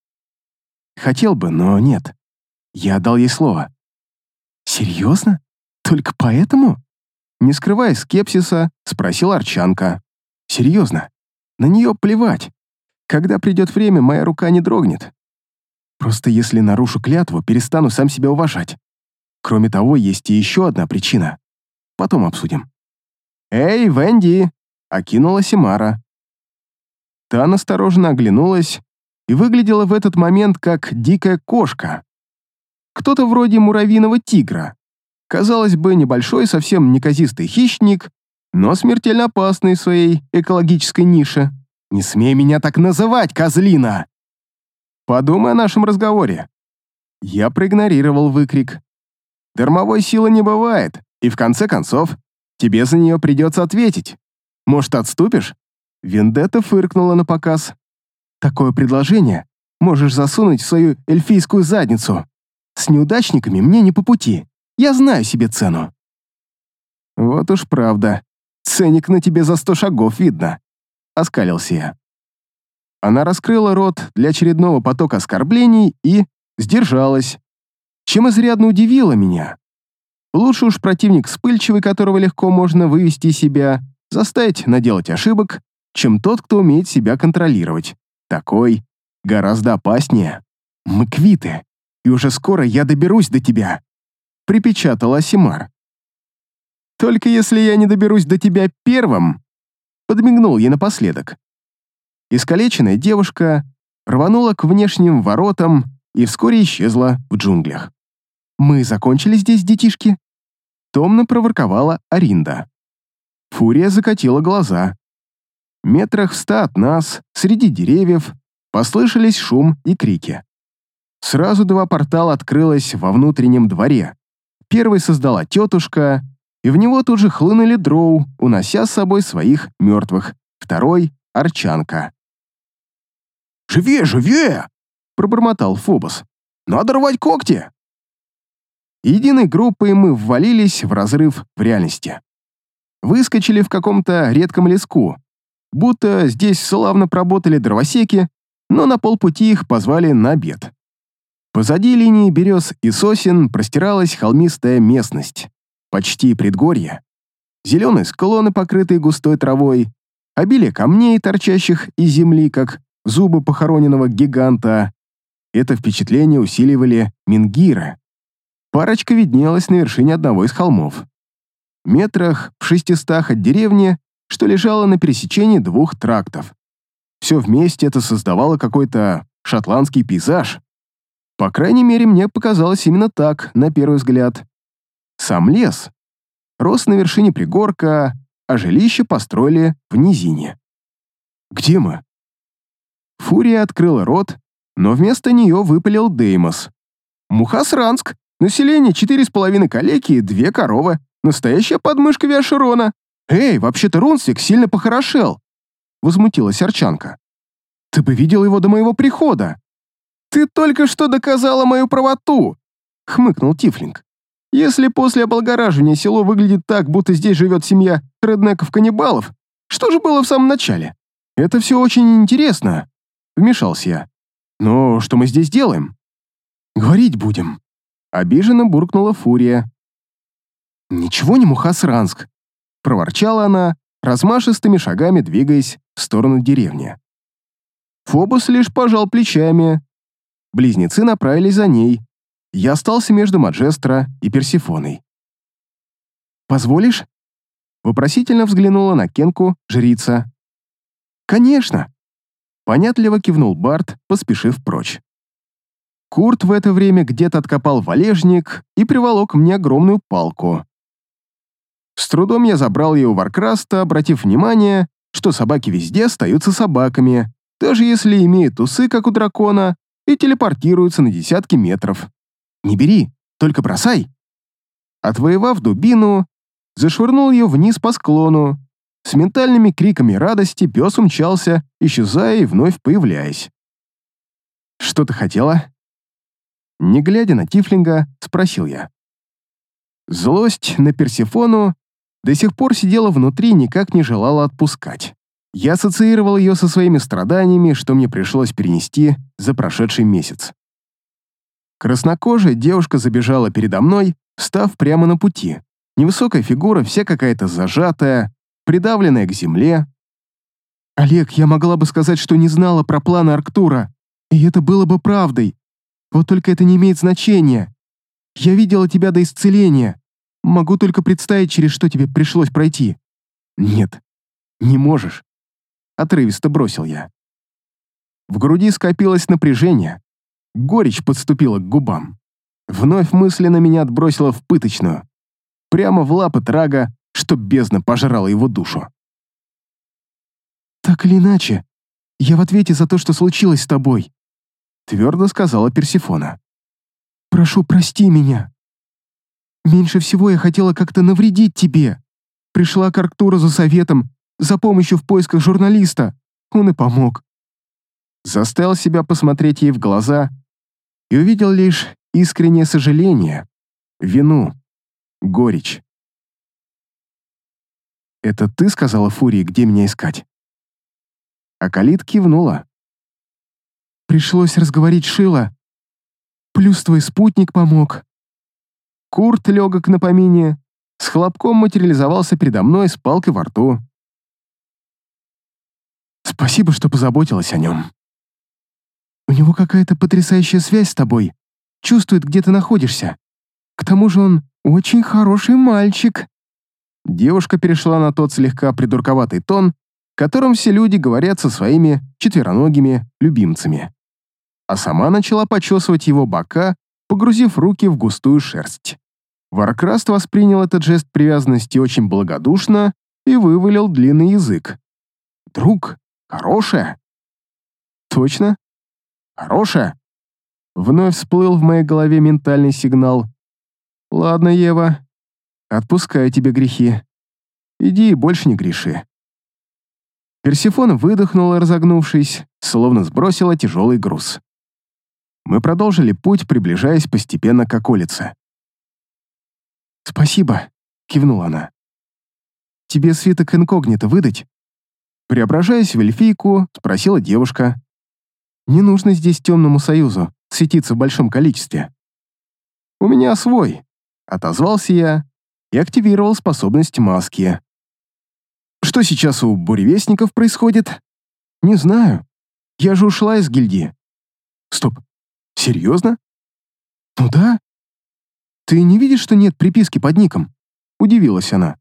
Хотел бы, но нет. Я дал ей слово. «Серьезно? Только поэтому?» Не скрывая скепсиса, спросила Арчанка. «Серьезно. На нее плевать. Когда придет время, моя рука не дрогнет. Просто если нарушу клятву, перестану сам себя уважать. Кроме того, есть и еще одна причина. Потом обсудим». «Эй, Венди!» — окинула Симара. Та настороженно оглянулась и выглядела в этот момент как дикая кошка. Кто-то вроде муравьиного тигра. Казалось бы, небольшой, совсем неказистый хищник, но смертельно опасный в своей экологической нише. «Не смей меня так называть, козлина!» «Подумай о нашем разговоре». Я проигнорировал выкрик. «Дармовой силы не бывает, и в конце концов тебе за нее придется ответить. Может, отступишь?» Вендетта фыркнула напоказ. «Такое предложение можешь засунуть в свою эльфийскую задницу. С неудачниками мне не по пути. Я знаю себе цену». «Вот уж правда. Ценник на тебе за сто шагов видно», — оскалился я. Она раскрыла рот для очередного потока оскорблений и сдержалась, чем изрядно удивило меня. Лучше уж противник вспыльчивый, которого легко можно вывести из себя, заставить наделать ошибок, чем тот, кто умеет себя контролировать. Такой гораздо опаснее. Мы квиты, и уже скоро я доберусь до тебя», — припечатала Симар. «Только если я не доберусь до тебя первым», — подмигнул ей напоследок. Искалеченная девушка рванула к внешним воротам и вскоре исчезла в джунглях. «Мы закончили здесь, детишки?» — томно проворковала Аринда. Фурия закатила глаза. Метрах в ста от нас, среди деревьев, послышались шум и крики. Сразу два портала открылось во внутреннем дворе. Первый создала тетушка, и в него тут же хлынули дроу, унося с собой своих мертвых. Второй — Арчанка. «Живее, живее!» — пробормотал Фобос. «Надо рвать когти!» Единой группой мы ввалились в разрыв в реальности. Выскочили в каком-то редком леску, будто здесь славно проработали дровосеки, но на полпути их позвали на обед. Позади линии берез и сосен простиралась холмистая местность, почти предгорье. Зеленые склоны, покрытые густой травой, обилие камней, торчащих из земли, как зубы похороненного гиганта. Это впечатление усиливали мингиры. Парочка виднелась на вершине одного из холмов. Метрах в шестистах от деревни, что лежало на пересечении двух трактов. Все вместе это создавало какой-то шотландский пейзаж. По крайней мере, мне показалось именно так, на первый взгляд. Сам лес рос на вершине пригорка, а жилище построили в низине. «Где мы?» Фурия открыла рот, но вместо нее выпалил Деймос. «Мухасранск! Население четыре с половиной калеки и две коровы. Настоящая подмышка Виашерона. Эй, вообще-то Рунсвик сильно похорошел!» Возмутилась Арчанка. «Ты бы видел его до моего прихода!» «Ты только что доказала мою правоту!» — хмыкнул Тифлинг. «Если после облагораживания село выглядит так, будто здесь живет семья реднеков-каннибалов, что же было в самом начале? Это все очень интересно», — вмешался я. «Но что мы здесь делаем?» «Говорить будем», — обиженно буркнула Фурия. «Ничего не Мухасранск», — проворчала она, размашистыми шагами двигаясь в сторону деревни. Фобос лишь пожал плечами. Близнецы направились за ней. Я остался между Маджестро и Персифоной. «Позволишь?» — вопросительно взглянула на Кенку жрица. «Конечно!» — понятливо кивнул Барт, поспешив прочь. Курт в это время где-то откопал валежник и приволок мне огромную палку. С трудом я забрал ее у Варкраста, обратив внимание, что собаки везде остаются собаками, даже если имеют усы, как у дракона, и телепортируются на десятки метров. Не бери, только бросай. Отвоевав дубину, зашвырнул ее вниз по склону. С ментальными криками радости пес умчался, исчезая и вновь появляясь. «Что ты хотела?» Не глядя на Тифлинга, спросил я. Злость на Персефону до сих пор сидела внутри и никак не желала отпускать. Я ассоциировал ее со своими страданиями, что мне пришлось перенести за прошедший месяц. Краснокожая девушка забежала передо мной, встав прямо на пути. Невысокая фигура, вся какая-то зажатая, придавленная к земле. «Олег, я могла бы сказать, что не знала про планы Арктура, и это было бы правдой. Вот только это не имеет значения. Я видела тебя до исцеления. Могу только представить, через что тебе пришлось пройти». «Нет, не можешь», — отрывисто бросил я. В груди скопилось напряжение. Горечь подступила к губам. Вновь мысленно меня отбросило в пыточную. Прямо в лапы Трага, чтоб бездна пожрала его душу. «Так или иначе, я в ответе за то, что случилось с тобой», — твердо сказала Персефона. «Прошу, прости меня. Меньше всего я хотела как-то навредить тебе. Пришла к Арктуру за советом, за помощью в поисках журналиста. Он и помог». Заставил себя посмотреть ей в глаза и увидел лишь искреннее сожаление, вину, горечь. «Это ты сказала Фурии, где меня искать?» Акалит кивнула. «Пришлось разговорить Шила. Плюс твой спутник помог». Курт, легок на помине, с хлопком материализовался передо мной с палкой во рту. «Спасибо, что позаботилась о нем. У него какая-то потрясающая связь с тобой. Чувствует, где ты находишься. К тому же он очень хороший мальчик». Девушка перешла на тот слегка придурковатый тон, которым все люди говорят со своими четвероногими любимцами. А сама начала почесывать его бока, погрузив руки в густую шерсть. Варкраст воспринял этот жест привязанности очень благодушно и вывалил длинный язык. «Друг, хорошая?» «Точно? Хорошая?» Вновь всплыл в моей голове ментальный сигнал. «Ладно, Ева, отпускаю тебе грехи. Иди и больше не греши». Персефона выдохнула, разогнувшись, словно сбросила тяжелый груз. Мы продолжили путь, приближаясь постепенно к околице. «Спасибо», — кивнула она. «Тебе свиток инкогнито выдать?» Преображаясь в эльфийку, спросила девушка. «Не нужно здесь темному союзу светиться в большом количестве». «У меня свой», — отозвался я и активировал способность маски. «Что сейчас у буревестников происходит?» «Не знаю. Я же ушла из гильдии». «Стоп. Серьезно?» «Ну да. Ты не видишь, что нет приписки под ником?» Удивилась она.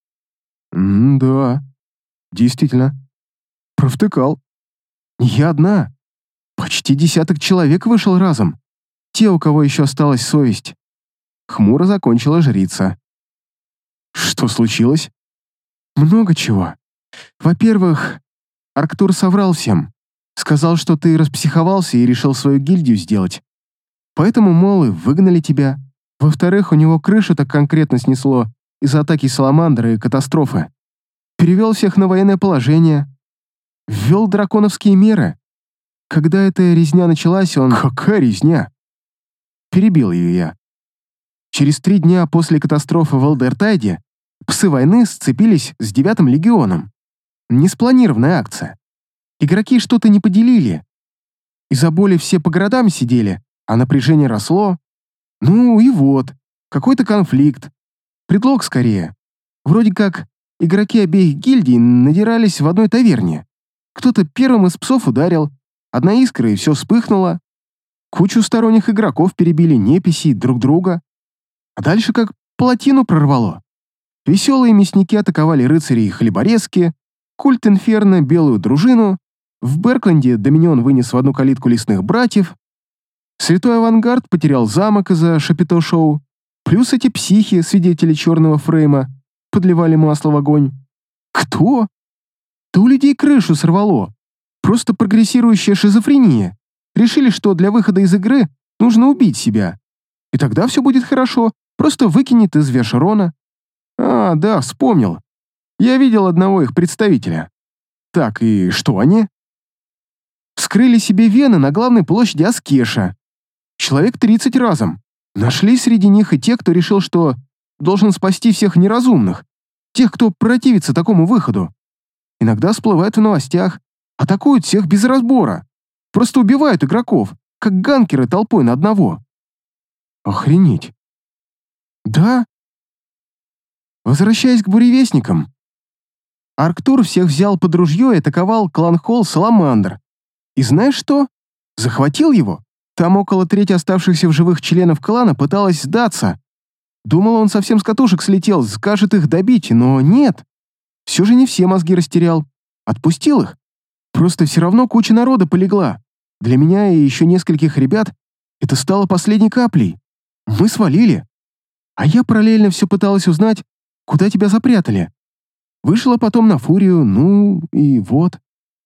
«М-да. Действительно. Провтыкал. Не я одна. Почти десяток человек вышел разом. Те, у кого еще осталась совесть». Хмуро закончила жрица. «Что случилось?» «Много чего. Во-первых, Арктур соврал всем. Сказал, что ты распсиховался и решил свою гильдию сделать. Поэтому, мол, и выгнали тебя. Во-вторых, у него крышу так конкретно снесло из-за атаки Саламандры и катастрофы. Перевел всех на военное положение. Ввел драконовские меры. Когда эта резня началась, он...» «Какая резня?» Перебил ее я. Через три дня после катастрофы в Алдертайде псы войны сцепились с девятым легионом. Неспланированная акция. Игроки что-то не поделили. Из-за боли все по городам сидели, а напряжение росло. Ну и вот, какой-то конфликт. Предлог скорее. Вроде как игроки обеих гильдий надирались в одной таверне. Кто-то первым из псов ударил, одна искра и все вспыхнуло. Кучу сторонних игроков перебили неписи друг друга. А дальше как плотину прорвало. Веселые мясники атаковали рыцарей и хлеборезки, культ Инферно — белую дружину, в Беркленде Доминион вынес в одну калитку лесных братьев, Святой Авангард потерял замок из-за Шапито-шоу, плюс эти психи, свидетели черного фрейма, подливали масло в огонь. Кто? Да у людей крышу сорвало. Просто прогрессирующая шизофрения. Решили, что для выхода из игры нужно убить себя. И тогда все будет хорошо, просто выкинет из Вешерона. А, да, вспомнил. Я видел одного их представителя. Так, и что они? Вскрыли себе вены на главной площади Аскеша. Человек тридцать разом. Нашли среди них и те, кто решил, что должен спасти всех неразумных, тех, кто противится такому выходу. Иногда всплывают в новостях, атакуют всех без разбора, просто убивают игроков, как ганкеры толпой на одного. Охренеть. Да. Возвращаясь к буревестникам, Арктур всех взял под ружье и атаковал клан Холл Саламандр. И знаешь что? Захватил его. Там около трети оставшихся в живых членов клана пыталась сдаться. Думал, он совсем с катушек слетел, скажет их добить, но нет. Все же не все мозги растерял. Отпустил их. Просто все равно куча народа полегла. Для меня и еще нескольких ребят это стало последней каплей. Мы свалили. А я параллельно все пыталась узнать, куда тебя запрятали. Вышла потом на Фурию, ну и вот.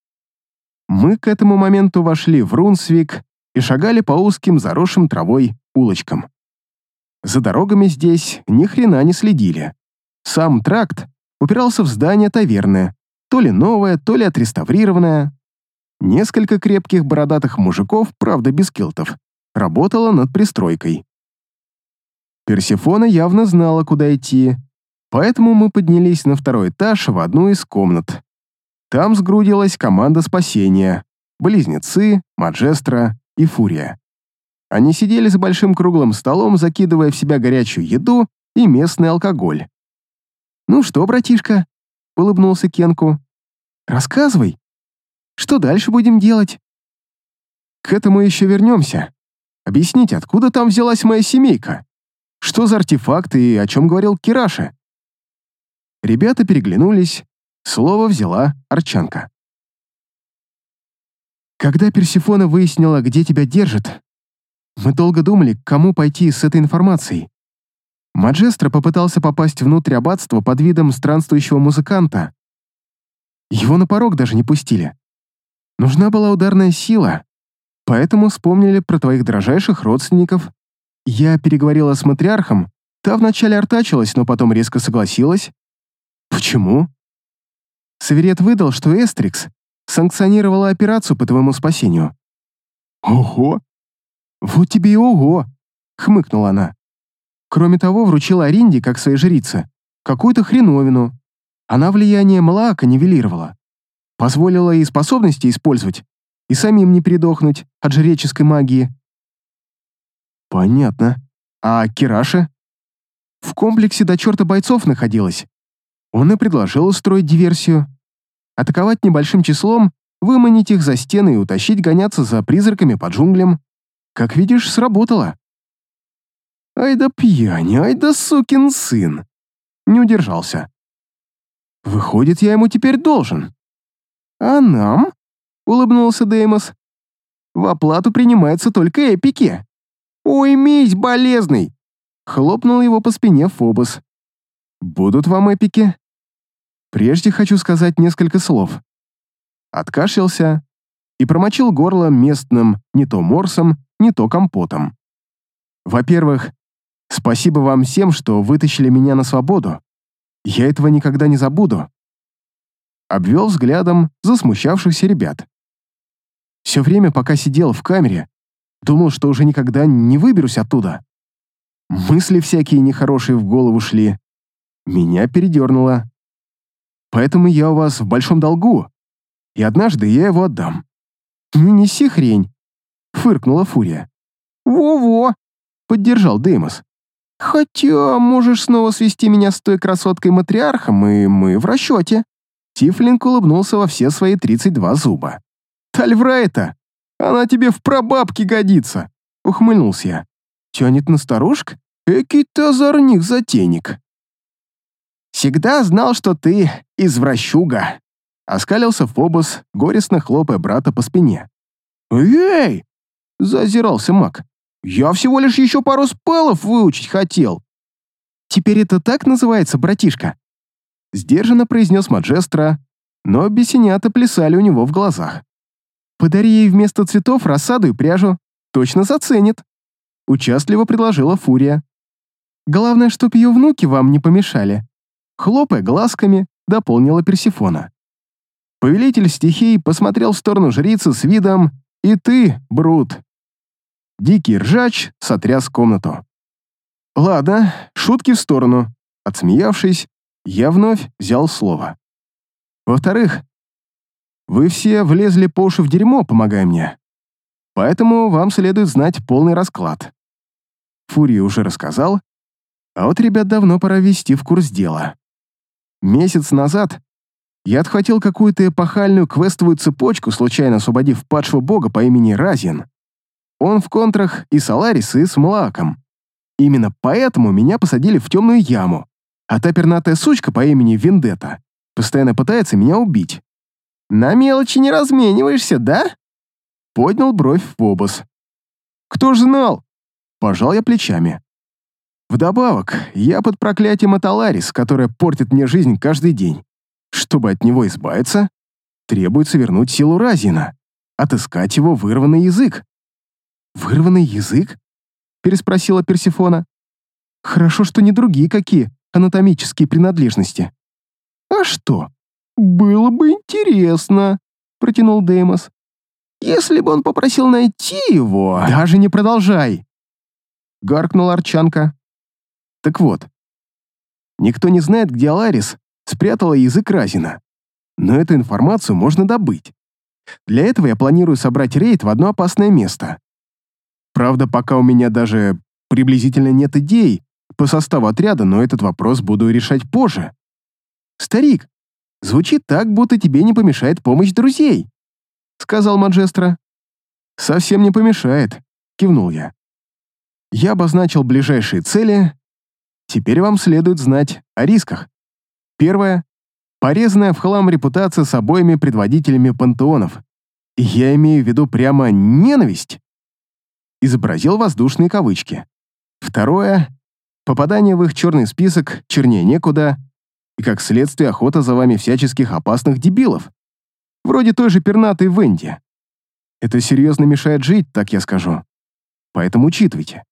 Мы к этому моменту вошли в Рунсвик и шагали по узким, заросшим травой улочкам. За дорогами здесь ни хрена не следили. Сам тракт упирался в здание таверны, то ли новое, то ли отреставрированное. Несколько крепких бородатых мужиков, правда без килтов, работало над пристройкой. Персефона явно знала, куда идти, поэтому мы поднялись на второй этаж в одну из комнат. Там сгрудилась команда спасения, близнецы, Маджестра и Фурия. Они сидели за большим круглым столом, закидывая в себя горячую еду и местный алкоголь. «Ну что, братишка?» — улыбнулся Кенку. «Рассказывай. Что дальше будем делать?» «К этому еще вернемся. Объясните, откуда там взялась моя семейка? Что за артефакт и о чем говорил Кираша?» Ребята переглянулись. Слово взяла Арчанка. «Когда Персефона выяснила, где тебя держат, мы долго думали, к кому пойти с этой информацией. Маджестро попытался попасть внутрь аббатства под видом странствующего музыканта. Его на порог даже не пустили. Нужна была ударная сила, поэтому вспомнили про твоих дрожайших родственников. Я переговорила с матриархом, та вначале артачилась, но потом резко согласилась. Почему? Саверет выдал, что Эстрикс санкционировала операцию по твоему спасению. Ого! Вот тебе и ого! Хмыкнула она. Кроме того, вручила Аринде, как своей жрице, какую-то хреновину. Она влияние Малаака нивелировала. Позволила ей способности использовать и самим не передохнуть от жреческой магии. Понятно. А Кираша? В комплексе до черта бойцов находилась. Он и предложил устроить диверсию. Атаковать небольшим числом, выманить их за стены и утащить гоняться за призраками по джунглям. Как видишь, сработало. Ай да пьянь, ай да сукин сын. Не удержался. Выходит, я ему теперь должен. А нам? Улыбнулся Деймос. В оплату принимаются только эпики. Уймись, болезный. Хлопнул его по спине Фобос. Будут вам эпики? Прежде хочу сказать несколько слов. Откашлялся и промочил горло местным не то морсом, не то компотом. Во-первых, спасибо вам всем, что вытащили меня на свободу. Я этого никогда не забуду. Обвел взглядом засмущавшихся ребят. Все время, пока сидел в камере, думал, что уже никогда не выберусь оттуда. Мысли всякие нехорошие в голову шли. Меня передернуло. Поэтому я у вас в большом долгу, и однажды я его отдам. Не неси хрень, фыркнула Фурия. Во-во, поддержал Деймос. Хотя можешь снова свести меня с той красоткой-матриархом, и мы в расчете. Тифлинг улыбнулся во все свои тридцать два зуба. Тальврайта, она тебе в прабабке годится, ухмыльнулся я. Тянет на старушек? Экий ты озорник-затейник. «Всегда знал, что ты извращуга», — оскалился Фобос, горестно хлопая брата по спине. «Эй!» — зазирался маг. «Я всего лишь еще пару спеллов выучить хотел». «Теперь это так называется, братишка?» — сдержанно произнес Маджестро, но бесенята плясали у него в глазах. Подари ей вместо цветов рассаду и пряжу. Точно заценит. Участливо предложила Фурия. Главное, чтоб ее внуки вам не помешали. Хлопая глазками, дополнила Персефона. Повелитель стихий посмотрел в сторону жрицы с видом «И ты, Брут». Дикий ржач сотряс комнату. Ладно, шутки в сторону. Отсмеявшись, я вновь взял слово. Во-вторых, вы все влезли по уши в дерьмо, помогая мне. Поэтому вам следует знать полный расклад. Фурия уже рассказал, а вот ребят давно пора ввести в курс дела. Месяц назад я отхватил какую-то эпохальную квестовую цепочку, случайно освободив падшего бога по имени Разин. Он в контрах и с Аларис, и с Млааком. Именно поэтому меня посадили в темную яму, а та пернатая сучка по имени Вендетта постоянно пытается меня убить. «На мелочи не размениваешься, да?» Поднял бровь Фобос. «Кто ж знал?» Пожал я плечами. Вдобавок, я под проклятием от Аларис, которая портит мне жизнь каждый день. Чтобы от него избавиться, требуется вернуть силу Разина, отыскать его вырванный язык. «Вырванный язык?» — переспросила Персефона. «Хорошо, что не другие какие анатомические принадлежности». «А что? Было бы интересно», — протянул Деймос. «Если бы он попросил найти его...» «Даже не продолжай!» — гаркнула Арчанка. Так вот, никто не знает, где Аларис спрятала язык Разина, но эту информацию можно добыть. Для этого я планирую собрать рейд в одно опасное место. Правда, пока у меня даже приблизительно нет идей по составу отряда, но этот вопрос буду решать позже. «Старик, звучит так, будто тебе не помешает помощь друзей», — сказал Маджестро. «Совсем не помешает», — кивнул я. Я обозначил ближайшие цели. Теперь вам следует знать о рисках. Первое. Порезанная в хлам репутация с обоими предводителями пантеонов. И я имею в виду прямо ненависть. Изобразил воздушные кавычки. Второе. Попадание в их черный список чернее некуда, и как следствие охота за вами всяческих опасных дебилов. Вроде той же пернатой Венди. Это серьезно мешает жить, так я скажу. Поэтому учитывайте.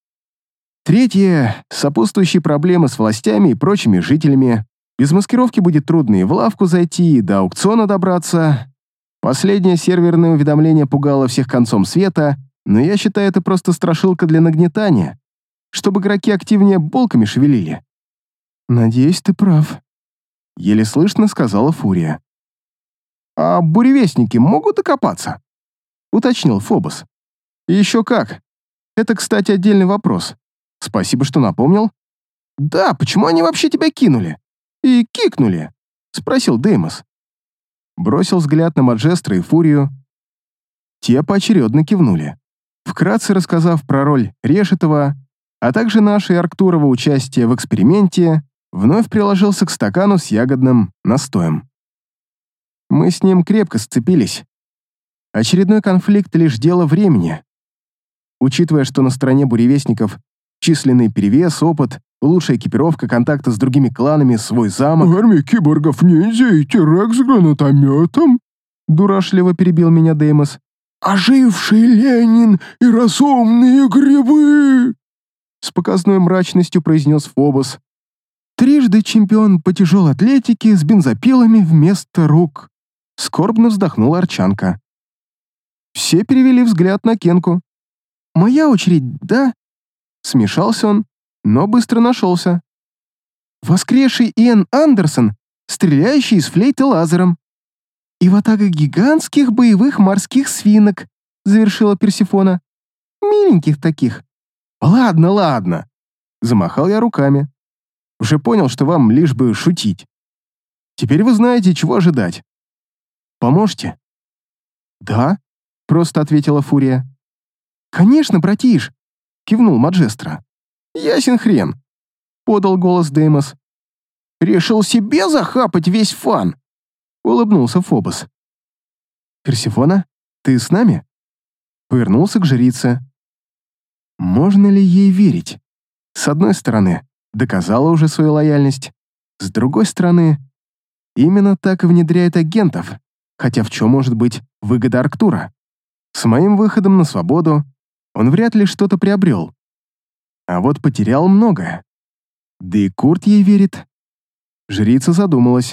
Третье. Сопутствующие проблемы с властями и прочими жителями. Без маскировки будет трудно и в лавку зайти, и до аукциона добраться. Последнее серверное уведомление пугало всех концом света, но я считаю, это просто страшилка для нагнетания, чтобы игроки активнее болками шевелили. «Надеюсь, ты прав», — еле слышно сказала Фурия. «А буревестники могут докопаться?» — уточнил Фобос. «Еще как. Это, кстати, отдельный вопрос. Спасибо, что напомнил». «Да, почему они вообще тебя кинули? И кикнули?» — спросил Деймос. Бросил взгляд на Маджестро и Фурию. Те поочередно кивнули, вкратце рассказав про роль Решетова, а также наше и Арктурова участие в эксперименте, вновь приложился к стакану с ягодным настоем. Мы с ним крепко сцепились. Очередной конфликт — лишь дело времени. Учитывая, что на стороне буревестников численный перевес, опыт, лучшая экипировка, контакты с другими кланами, свой замок...
«Армия киборгов-ниндзя и Терек с гранатометом?»
Дурашливо перебил меня Деймос.
«Оживший Ленин и разумные грибы!»
С показной мрачностью произнес Фобос. «Трижды чемпион по тяжелой атлетике с бензопилами вместо рук», скорбно вздохнула Арчанка. Все перевели взгляд на Кенку. «Моя очередь, да?» Смешался он, но быстро нашелся. «Воскресший Иэн Андерсон, стреляющий из флейты лазером. И в атаке гигантских боевых морских свинок», завершила Персефона. «Миленьких таких». «Ладно, ладно», замахал я руками. Уже понял, что вам лишь бы шутить. Теперь вы знаете, чего ожидать. Поможете?» «Да», — просто ответила Фурия. «Конечно, братиш», — кивнул Маджестро. «Ясен хрен», — подал голос Деймос. «Решил себе захапать весь фан», — улыбнулся Фобос. «Персефона, ты с нами?» Повернулся к жрице. Можно ли ей верить? С одной стороны, доказала уже свою лояльность. С другой стороны, именно так и внедряет агентов. Хотя в чем может быть выгода Арктура? С моим выходом на свободу он вряд ли что-то приобрел. А вот потерял многое. Да и Курт ей верит. Жрица задумалась.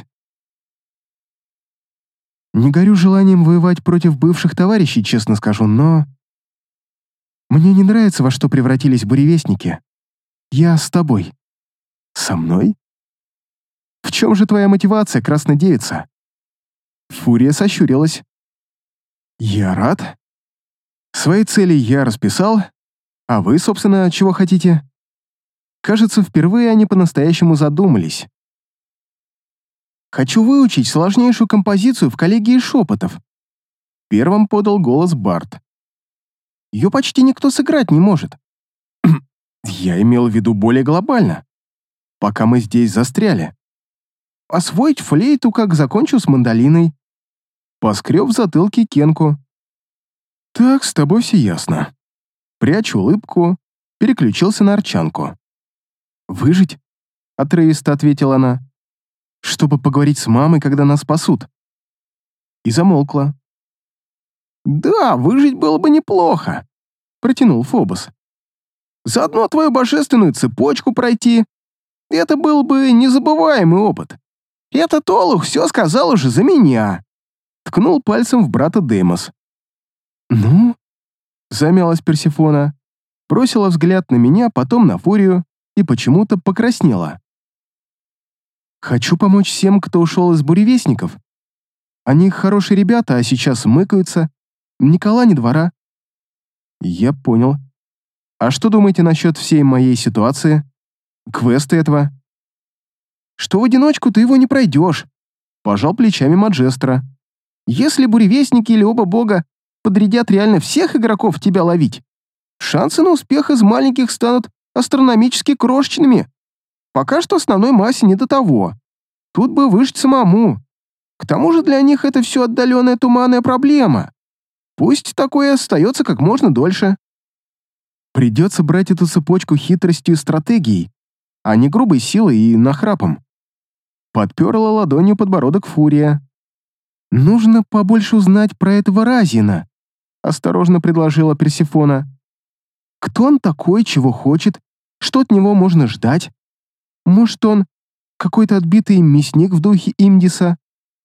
Не горю желанием воевать против бывших товарищей, честно скажу, но... Мне не нравится, во что превратились буревестники. Я с тобой. Со мной? В чем же твоя мотивация, красная девица? Фурия сощурилась. Я рад. Свои цели я расписал, а вы, собственно, чего хотите? Кажется, впервые они по-настоящему задумались. Хочу выучить сложнейшую композицию в коллегии шепотов. Первым подал голос Барт. Ее почти никто сыграть не может. Я имел в виду более глобально. Пока мы здесь застряли. Освоить флейту, как закончу с мандолиной. Поскреб в затылке Кенку. Так, с тобой все ясно. Прячу улыбку, переключился на Арчанку. «Выжить?» — отрывисто ответила она. «Чтобы поговорить с мамой, когда нас спасут». И замолкла. «Да, выжить было бы неплохо», — протянул Фобос. «Заодно твою божественную цепочку пройти. Это был бы незабываемый опыт. Этот олух все сказал уже за меня», — ткнул пальцем в брата Деймос. «Ну?» — замялась Персефона, бросила взгляд на меня, потом на Фурию и почему-то покраснела. «Хочу помочь всем, кто ушел из буревестников. Они хорошие ребята, а сейчас мыкаются. Ни кола, ни двора». «Я понял. А что думаете насчет всей моей ситуации? Квеста этого?» «Что в одиночку ты его не пройдешь», — пожал плечами Маджестро. «Если буревестники или оба бога подрядят реально всех игроков тебя ловить, шансы на успех из маленьких станут астрономически крошечными. Пока что основной массе не до того. Тут бы выжить самому. К тому же для них это все отдаленная туманная проблема. Пусть такое остается как можно дольше». Придется брать эту цепочку хитростью и стратегией, а не грубой силой и нахрапом. Подперла ладонью подбородок Фурия. «Нужно побольше узнать про этого Разина», — осторожно предложила Персефона. «Кто он такой, чего хочет, что от него можно ждать? Может, он какой-то отбитый мясник в духе Имдиса?»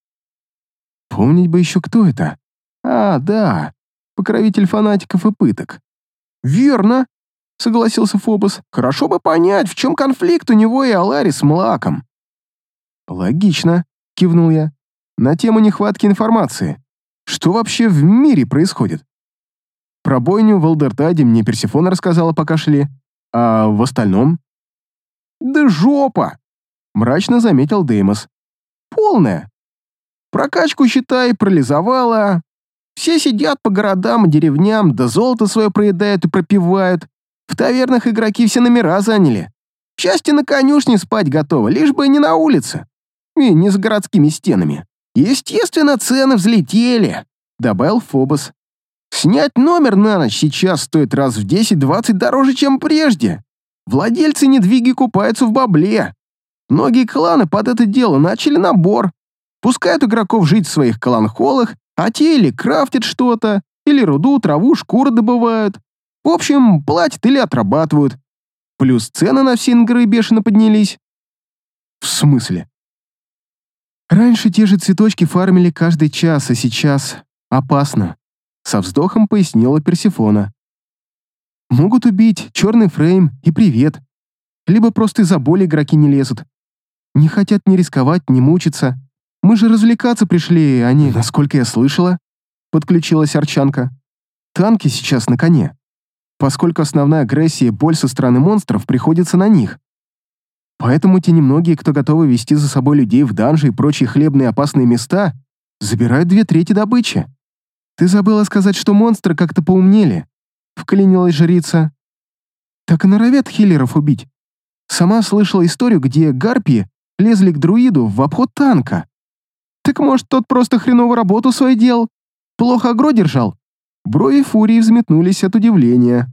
Помнить бы еще, кто это. А, да, покровитель фанатиков и пыток. «Верно», — согласился Фобос. «Хорошо бы понять, в чем конфликт у него и Алари с Млаком». «Логично», — кивнул я. «На тему нехватки информации. Что вообще в мире происходит?» Про бойню в Алдертаде мне Персефона рассказала, пока шли. А в остальном? «Да жопа!» — мрачно заметил Деймос. «Полная. Прокачку, считай, пролизовала. Все сидят по городам и деревням, да золото свое проедают и пропивают. В тавернах игроки все номера заняли. Счастье на конюшне спать готово, лишь бы не на улице. И не за городскими стенами. Естественно, цены взлетели», — добавил Фобос. «Снять номер на ночь сейчас стоит раз в десять-двадцать дороже, чем прежде. Владельцы недвиги купаются в бабле. Многие кланы под это дело начали набор. Пускают игроков жить в своих клан-холлах, а те или крафтят что-то, или руду, траву, шкуры добывают. В общем, платят или отрабатывают. Плюс цены на все ингры бешено поднялись». «В смысле?» «Раньше те же цветочки фармили каждый час, а сейчас опасно», — со вздохом пояснила Персефона. «Могут убить, черный фрейм и привет. Либо просто из-за боли игроки не лезут. Не хотят ни рисковать, ни мучиться. Мы же развлекаться пришли, а не, насколько я слышала», — подключилась Арчанка. «Танки сейчас на коне, поскольку основная агрессия и боль со стороны монстров приходится на них. Поэтому те немногие, кто готовы вести за собой людей в данжи и прочие хлебные опасные места, забирают две трети добычи. Ты забыла сказать, что монстры как-то поумнели», — вклинилась жрица. «Так и норовят хиллеров убить. Сама слышала историю, где гарпии лезли к друиду в обход танка. Так может, тот просто хреново работу свою делал? Плохо агро держал?» Брови Фурии взметнулись от удивления.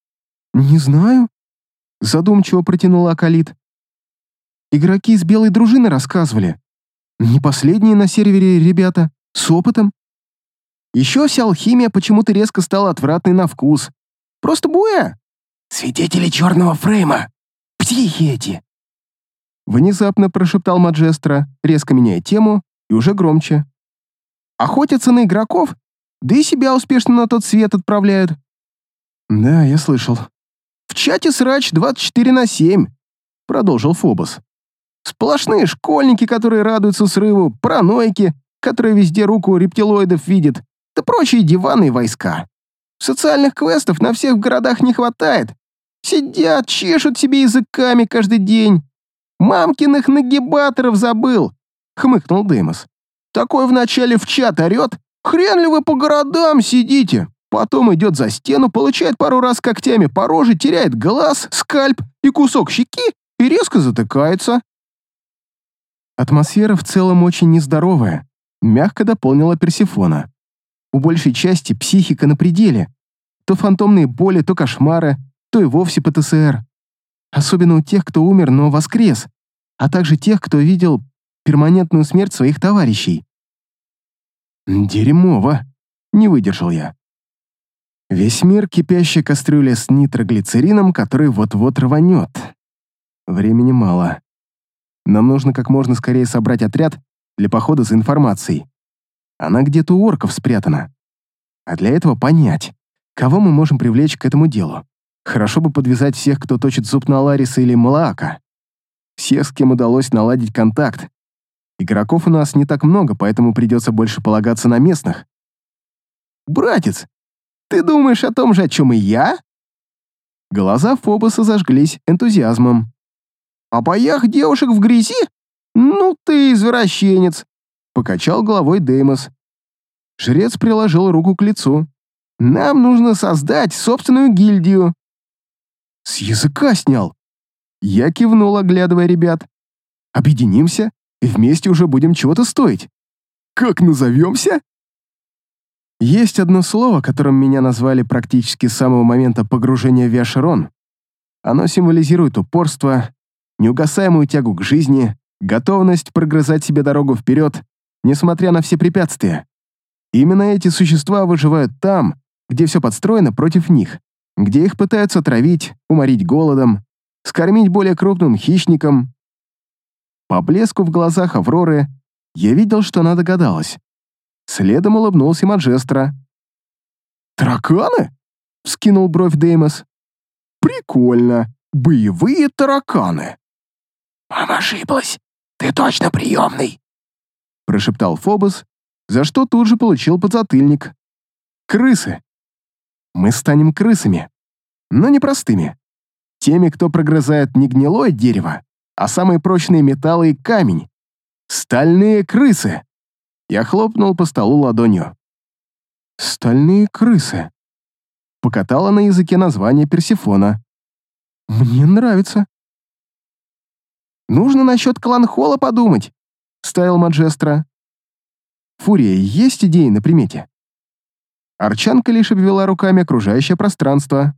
«Не знаю», — задумчиво протянула Акалит. «Игроки из белой дружины рассказывали. Не последние на сервере ребята. С опытом. Еще вся алхимия почему-то резко стала отвратной на вкус. Просто буя. Свидетели черного фрейма. Психи эти. Внезапно прошептал Маджестро, резко меняя тему и уже громче. Охотятся на игроков, да и себя успешно на тот свет отправляют. Да, я слышал. В чате срач двадцать четыре на семь, продолжил Фобос. Сплошные школьники, которые радуются срыву, параноики, которые везде руку рептилоидов видят, да прочие диванные войска. Социальных квестов на всех в городах не хватает. Сидят, чешут себе языками каждый день. Мамкиных нагибаторов забыл, хмыкнул Деймос. Такой вначале в чат орет, хрен ли вы по городам сидите? Потом идет за стену, получает пару раз когтями по роже, теряет глаз, скальп и кусок щеки и резко затыкается. Атмосфера в целом очень нездоровая, мягко дополнила Персефона. У большей части психика на пределе. То фантомные боли, то кошмары, то и вовсе ПТСР. Особенно у тех, кто умер, но воскрес, а также тех, кто видел перманентную смерть своих товарищей. Дерьмово, не выдержал я. Весь мир — кипящая кастрюля с нитроглицерином, который вот-вот рванет. Времени мало. Нам нужно как можно скорее собрать отряд для похода за информацией. Она где-то у орков спрятана. А для этого понять, кого мы можем привлечь к этому делу. Хорошо бы подвязать всех, кто точит зуб на Лариса или Малаака. Всех, с кем удалось наладить контакт. Игроков у нас не так много, поэтому придется больше полагаться на местных. «Братец, ты думаешь о том же, о чем и я?» Глаза Фобоса зажглись энтузиазмом. «О боях девушек в грязи? Ну ты извращенец!» Покачал головой Деймос. Жрец приложил руку к лицу. «Нам нужно создать собственную гильдию». «С языка снял!» Я кивнул, оглядывая ребят. «Объединимся, и вместе уже будем чего-то стоить. Как назовемся?» Есть одно слово, которым меня назвали практически с самого момента погружения в Виашерон. Оно символизирует упорство, неугасаемую тягу к жизни, готовность прогрызать себе дорогу вперед, несмотря на все препятствия. Именно эти существа выживают там, где все подстроено против них, где их пытаются отравить, уморить голодом, скормить более крупным хищникам. По блеску в глазах Авроры я видел, что она догадалась. Следом улыбнулся Маджестро. «Тараканы?» — вскинул бровь Деймос. «Прикольно. Боевые тараканы». «Мама ошиблась. Ты точно приемный», — прошептал Фобос, за что тут же получил подзатыльник. «Крысы. Мы станем крысами, но не простыми. Теми, кто прогрызает не гнилое дерево, а самые прочные металлы и камень. Стальные крысы!» Я хлопнул по столу ладонью. «Стальные крысы», — покатала на языке название Персефона. «Мне нравится». «Нужно насчет Кланхола подумать», — ставил Маджестро. «Фурия, есть идеи на примете?» Арчанка лишь обвела руками окружающее пространство.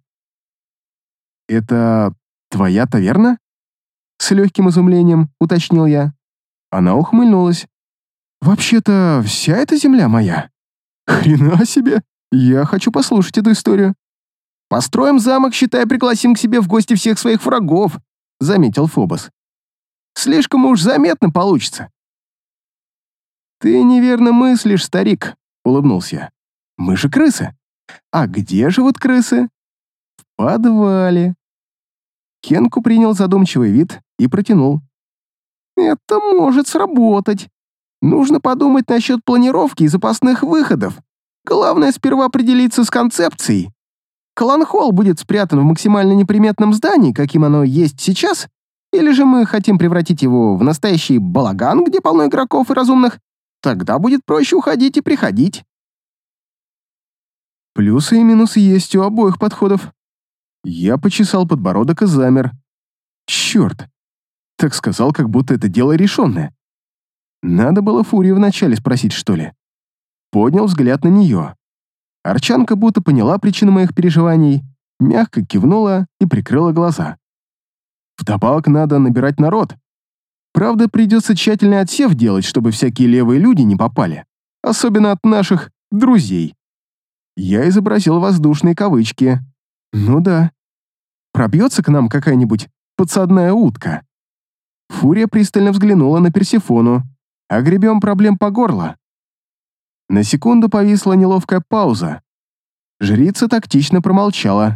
«Это твоя таверна?» С легким изумлением уточнил я. Она ухмыльнулась. «Вообще-то, вся эта земля моя. Хрена себе! Я хочу послушать эту историю». «Построим замок, считай, пригласим к себе в гости всех своих врагов», — заметил Фобос. «Слишком уж заметно получится». «Ты неверно мыслишь, старик», — улыбнулся я. «Мы же крысы. А где живут крысы?» «В подвале». Кенку принял задумчивый вид и протянул. «Это может сработать. Нужно подумать насчет планировки и запасных выходов. Главное сперва определиться с концепцией. Кланхолл будет спрятан в максимально неприметном здании, каким оно есть сейчас, или же мы хотим превратить его в настоящий балаган, где полно игроков и разумных? Тогда будет проще уходить и приходить». Плюсы и минусы есть у обоих подходов. Я почесал подбородок и замер. Черт, так сказал, как будто это дело решенное. Надо было Фурию вначале спросить, что ли. Поднял взгляд на нее. Арчанка будто поняла причину моих переживаний, мягко кивнула и прикрыла глаза. Вдобавок надо набирать народ. Правда, придется тщательный отсев делать, чтобы всякие левые люди не попали. особенно от наших друзей. Я изобразил воздушные кавычки. Ну да. Пробьется к нам какая-нибудь подсадная утка. Фурия пристально взглянула на Персефону. А гребем проблем по горло. На секунду повисла неловкая пауза. Жрица тактично промолчала.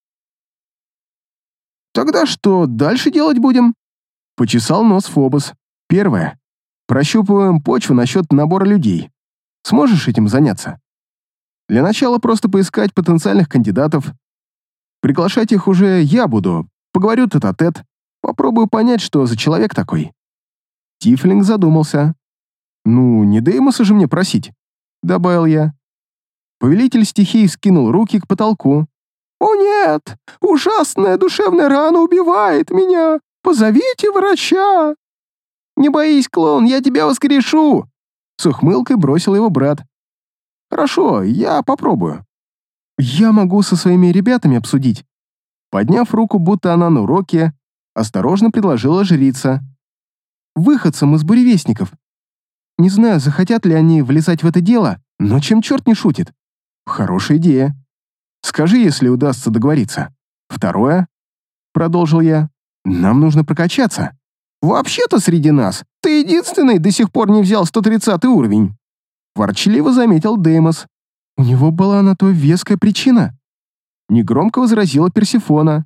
«Тогда что дальше делать будем?» Почесал нос Фобос. «Первое. Прощупываем почву насчет набора людей. Сможешь этим заняться? Для начала просто поискать потенциальных кандидатов. Приглашать их уже я буду. Поговорю тет-а-тет. Попробую понять, что за человек такой». Тифлинг задумался. «Ну, не Деймоса же мне просить», — добавил я. Повелитель стихий скинул руки к потолку. «О нет! Ужасная душевная рана убивает меня! Позовите врача!» «Не боись, клоун, я тебя воскрешу!» С ухмылкой бросил его брат. «Хорошо, я попробую. Я могу со своими ребятами обсудить». Подняв руку, будто она на уроке, осторожно предложила жрица. «Выходцам из буревестников. Не знаю, захотят ли они влезать в это дело, но чем черт не шутит. Хорошая идея. Скажи, если удастся договориться. Второе, продолжил я, нам нужно прокачаться. Вообще-то среди нас ты единственный до сих пор не взял сто тридцатый уровень. Ворчливо заметил Деймос. У него была на то веская причина. Негромко возразила Персефона.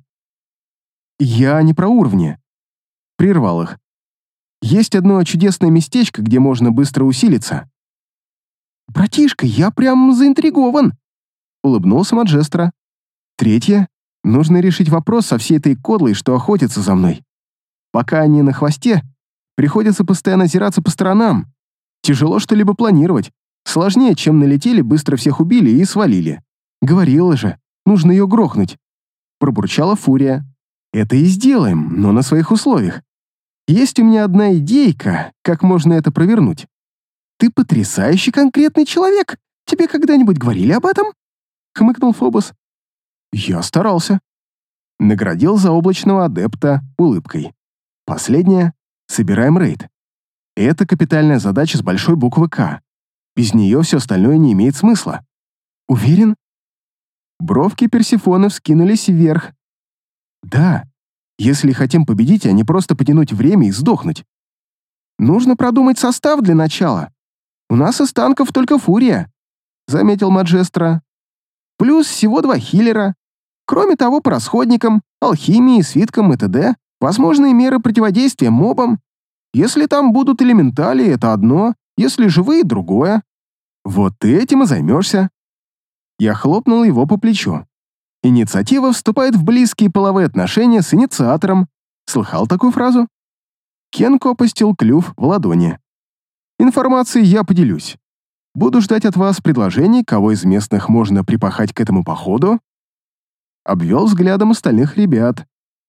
Я не про уровни. Прервал их. Есть одно чудесное местечко, где можно быстро усилиться. «Братишка, я прям заинтригован», — улыбнулся Маджестро. «Третье. Нужно решить вопрос со всей этой кодлой, что охотится за мной. Пока они на хвосте, приходится постоянно озираться по сторонам. Тяжело что-либо планировать. Сложнее, чем налетели, быстро всех убили и свалили. Говорила же, нужно ее грохнуть». Пробурчала Фурия. «Это и сделаем, но на своих условиях. Есть у меня одна идейка, как можно это провернуть». «Ты потрясающий конкретный человек! Тебе когда-нибудь говорили об этом?» — хмыкнул Фобос. «Я старался». Наградил заоблачного адепта улыбкой. Последнее — собираем рейд. Это капитальная задача с большой буквы «К». Без нее все остальное не имеет смысла. Уверен? Бровки Персефоны вскинулись вверх. Да, если хотим победить, а не просто потянуть время и сдохнуть. Нужно продумать состав для начала. У нас из танков только Фурия, заметил Маджестро. Плюс всего два хиллера. Кроме того, по расходникам, алхимии, свиткам и т.д. возможные меры противодействия мобам. Если там будут элементали, это одно, если живые — другое. Вот ты этим и займешься. Я хлопнул его по плечу. Инициатива вступает в близкие половые отношения с инициатором. Слыхал такую фразу? Кенко опустил клюв в ладони. Информацией я поделюсь. Буду ждать от вас предложений, кого из местных можно припахать к этому походу. Обвел взглядом остальных ребят.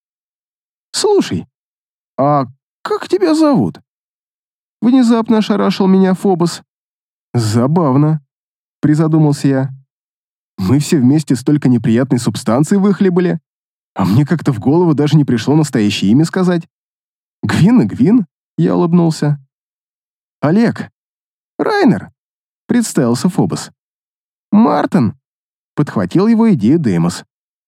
Слушай, а как тебя зовут? Внезапно ошарашил меня Фобос. Забавно, призадумался я. Мы все вместе столько неприятной субстанции выхлебали, а мне как-то в голову даже не пришло настоящее имя сказать. Гвин и Гвин, я улыбнулся. Олег. Райнер, представился Фобос. Мартин, подхватил его идею Деймос.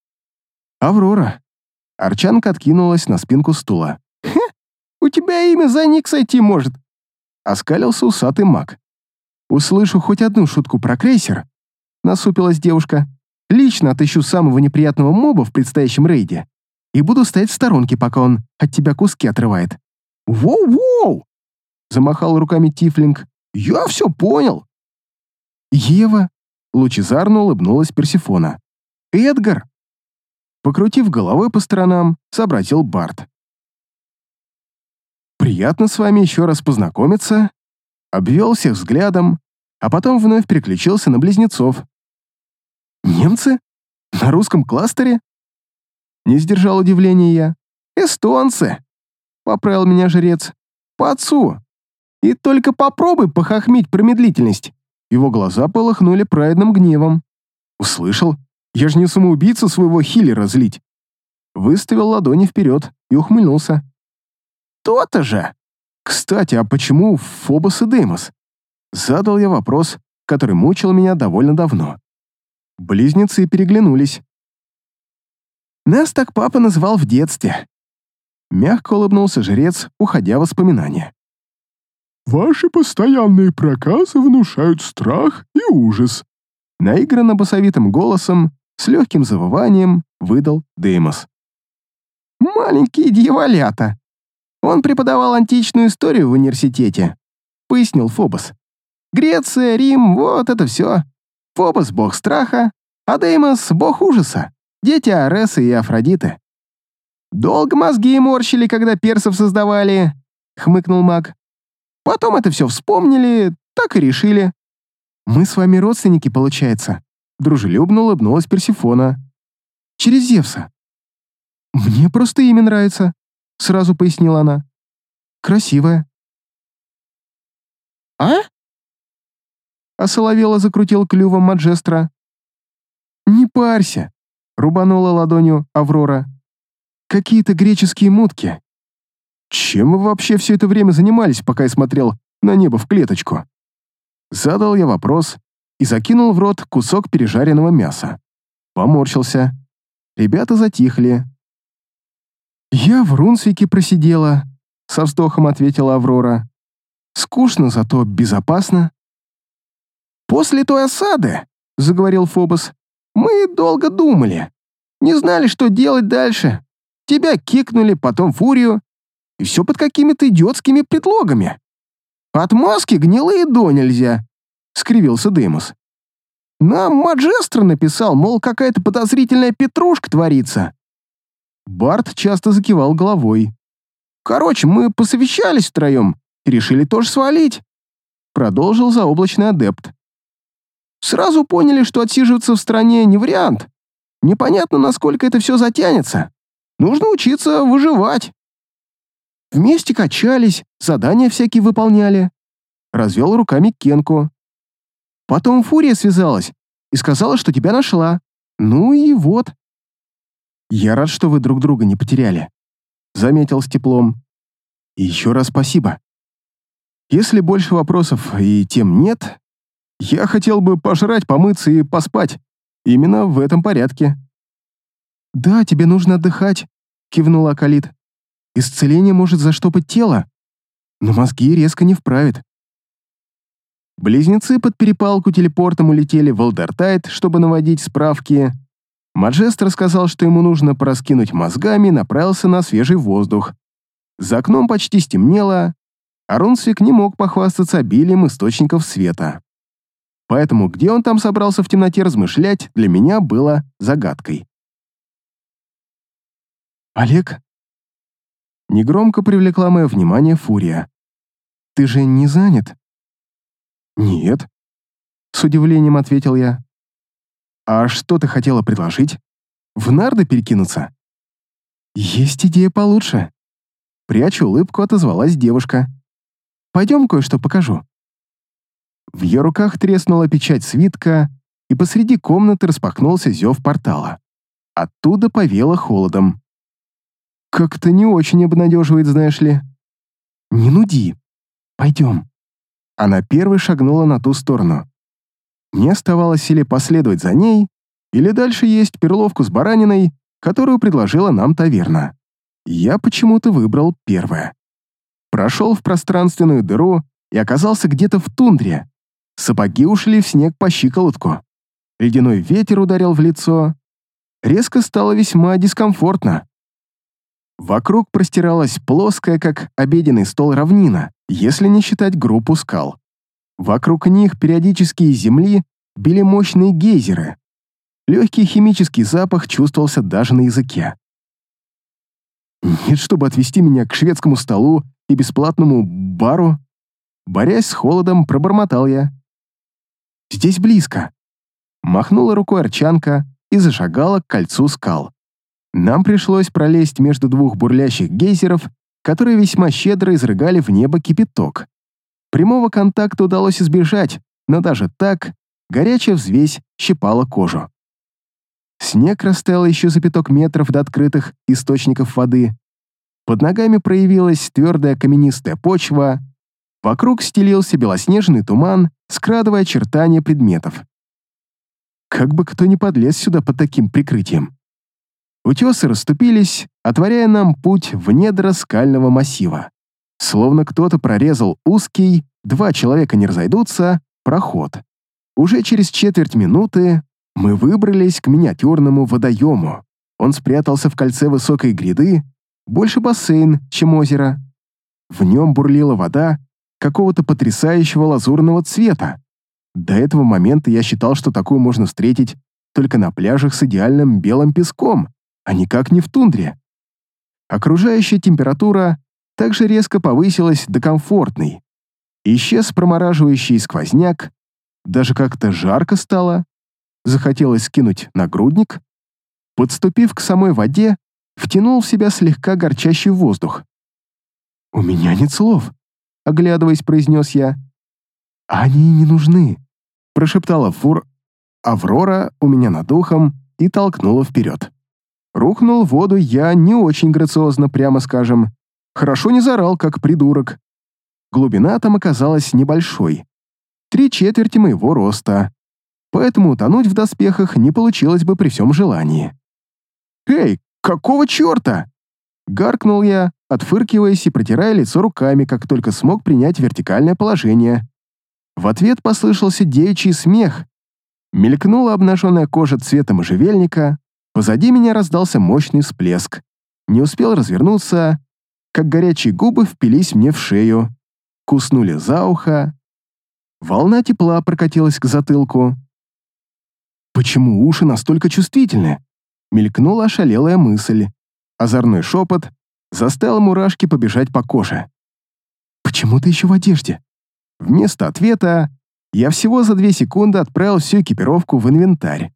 Аврора. Арчанка откинулась на спинку стула. «Хе, у тебя имя за ник сойти может!» Оскалился усатый маг. «Услышу хоть одну шутку про крейсер», — насупилась девушка. «Лично отыщу самого неприятного моба в предстоящем рейде и буду стоять в сторонке, пока он от тебя куски отрывает». «Воу-воу!» — замахал руками Тифлинг. «Я все понял!» «Ева!» — лучезарно улыбнулась Персефона. «Эдгар!» Покрутив головой по сторонам, сообразил Барт. «Приятно с вами еще раз познакомиться», обвел всех взглядом, а потом вновь переключился на близнецов. «Немцы? На русском кластере?» Не сдержал удивления я. «Эстонцы!» — поправил меня жрец. «По отцу! И только попробуй похохмить про медлительность!» Его глаза полыхнули праведным гневом. «Услышал? Я же не самоубийца своего хиллера злить!» Выставил ладони вперед и ухмыльнулся. «То-то же! Кстати, а почему Фобос и Деймос? Задал я вопрос, который мучил меня довольно давно. Близнецы переглянулись. «Нас так папа называл в детстве». Мягко улыбнулся жрец, уходя в воспоминания.
«Ваши постоянные проказы внушают страх и ужас»,
наигранно басовитым голосом, с легким завыванием, выдал Деймос. «Маленькие дьяволята. Он преподавал античную историю в университете», пояснил Фобос. «Греция, Рим, вот это все. Фобос — бог страха, а Деймос — бог ужаса. Дети Аресы и Афродиты». «Долго мозги морщили, когда персов создавали», — хмыкнул маг. «Потом это все вспомнили, так и решили». «Мы с вами родственники, получается», — дружелюбно улыбнулась Персифона. «Через Зевса». «Мне просто имя нравится», — сразу пояснила она. «Красивое». «А?» — осоловело закрутил клювом Маджестра. «Не парься», — рубанула ладонью Аврора. «Какие-то греческие мутки». «Чем вы вообще все это время занимались, пока я смотрел на небо в клеточку?» Задал я вопрос и закинул в рот кусок пережаренного мяса. Поморщился. Ребята затихли. «Я в Рунсвике просидела», — со вздохом ответила Аврора. «Скучно, зато безопасно». «После той осады», — заговорил Фобос, — «мы долго думали. Не знали, что делать дальше. Тебя кикнули, потом Фурию. И все под какими-то идиотскими предлогами. Отмазки гнилые до нельзя», — скривился Деймос. «Нам Маджестро написал, мол, какая-то подозрительная петрушка творится». Барт часто закивал головой. «Короче, мы посовещались втроем и решили тоже свалить», — продолжил заоблачный адепт. «Сразу поняли, что отсиживаться в стране не вариант. Непонятно, насколько это все затянется. Нужно учиться выживать». Вместе качались, задания всякие выполняли. Развел руками Кенку. Потом Фурия связалась и сказала, что тебя нашла. Ну и вот. «Я рад, что вы друг друга не потеряли», — заметил с теплом. «И еще раз спасибо. Если больше вопросов и тем нет, я хотел бы пожрать, помыться и поспать. Именно в этом порядке». «Да, тебе нужно отдыхать», — кивнула Акалит. «Исцеление может заштопать тело, но мозги резко не вправит». Близнецы под перепалку телепортом улетели в Алдертайт, чтобы наводить справки. Маджест рассказал, что ему нужно пораскинуть мозгами, и направился на свежий воздух. За окном почти стемнело, а Рунсвик не мог похвастаться обилием источников света. Поэтому где он там собрался в темноте размышлять, для меня было загадкой. «Олег?» Негромко привлекла мое внимание Фурия. «Ты же не занят?» «Нет», — с удивлением ответил я. «А что ты хотела предложить? В нарды перекинуться?» «Есть идея получше». Пряча улыбку, отозвалась девушка. «Пойдем кое-что покажу». В ее руках треснула печать свитка, и посреди комнаты распахнулся зев портала. Оттуда повеяло холодом. Как-то не очень обнадеживает, знаешь ли. «Не нуди. Пойдем». Она первой шагнула на ту сторону. Мне оставалось или последовать за ней, или дальше есть перловку с бараниной, которую предложила нам таверна. Я почему-то выбрал первое. Прошел в пространственную дыру и оказался где-то в тундре. Сапоги ушли в снег по щиколотку. Ледяной ветер ударил в лицо. Резко стало весьма дискомфортно. Вокруг простиралась плоская, как обеденный стол, равнина, если не считать группу скал. Вокруг них периодически из земли били мощные гейзеры. Легкий химический запах чувствовался даже на языке. Нет, чтобы отвести меня к шведскому столу и бесплатному бару. Борясь с холодом, пробормотал я. «Здесь близко». Махнула рукой Арчанка и зашагала к кольцу скал. Нам пришлось пролезть между двух бурлящих гейзеров, которые весьма щедро изрыгали в небо кипяток. Прямого контакта удалось избежать, но даже так горячая взвесь щипала кожу. Снег растаял еще за пяток метров до открытых источников воды. Под ногами проявилась твердая каменистая почва. Вокруг стелился белоснежный туман, скрадывая очертания предметов. Как бы кто ни подлез сюда под таким прикрытием. Утесы расступились, отворяя нам путь в недра скального массива. Словно кто-то прорезал узкий, два человека не разойдутся, проход. Уже через четверть минуты мы выбрались к миниатюрному водоему. Он спрятался в кольце высокой гряды, больше бассейн, чем озеро. В нем бурлила вода какого-то потрясающего лазурного цвета. До этого момента я считал, что такую можно встретить только на пляжах с идеальным белым песком, а никак не в тундре. Окружающая температура также резко повысилась до комфортной. Исчез промораживающий сквозняк, даже как-то жарко стало. Захотелось скинуть нагрудник. Подступив к самой воде, втянул в себя слегка горчащий воздух. «У меня нет слов», — оглядываясь, произнес я. «Они не нужны», — прошептала Фур. Аврора у меня над ухом и толкнула вперед. Рухнул в воду я не очень грациозно, прямо скажем. Хорошо не заорал, как придурок. Глубина там оказалась небольшой. Три четверти моего роста. Поэтому утонуть в доспехах не получилось бы при всем желании. «Эй, какого черта?» Гаркнул я, отфыркиваясь и протирая лицо руками, как только смог принять вертикальное положение. В ответ послышался девичий смех. Мелькнула обнаженная кожа цвета можжевельника. Позади меня раздался мощный всплеск. Не успел развернуться, как горячие губы впились мне в шею. Куснули за ухо. Волна тепла прокатилась к затылку. «Почему уши настолько чувствительны?» Мелькнула ошалелая мысль. Озорной шепот заставил мурашки побежать по коже. «Почему ты еще в одежде?» Вместо ответа я всего за две секунды отправил всю экипировку в инвентарь.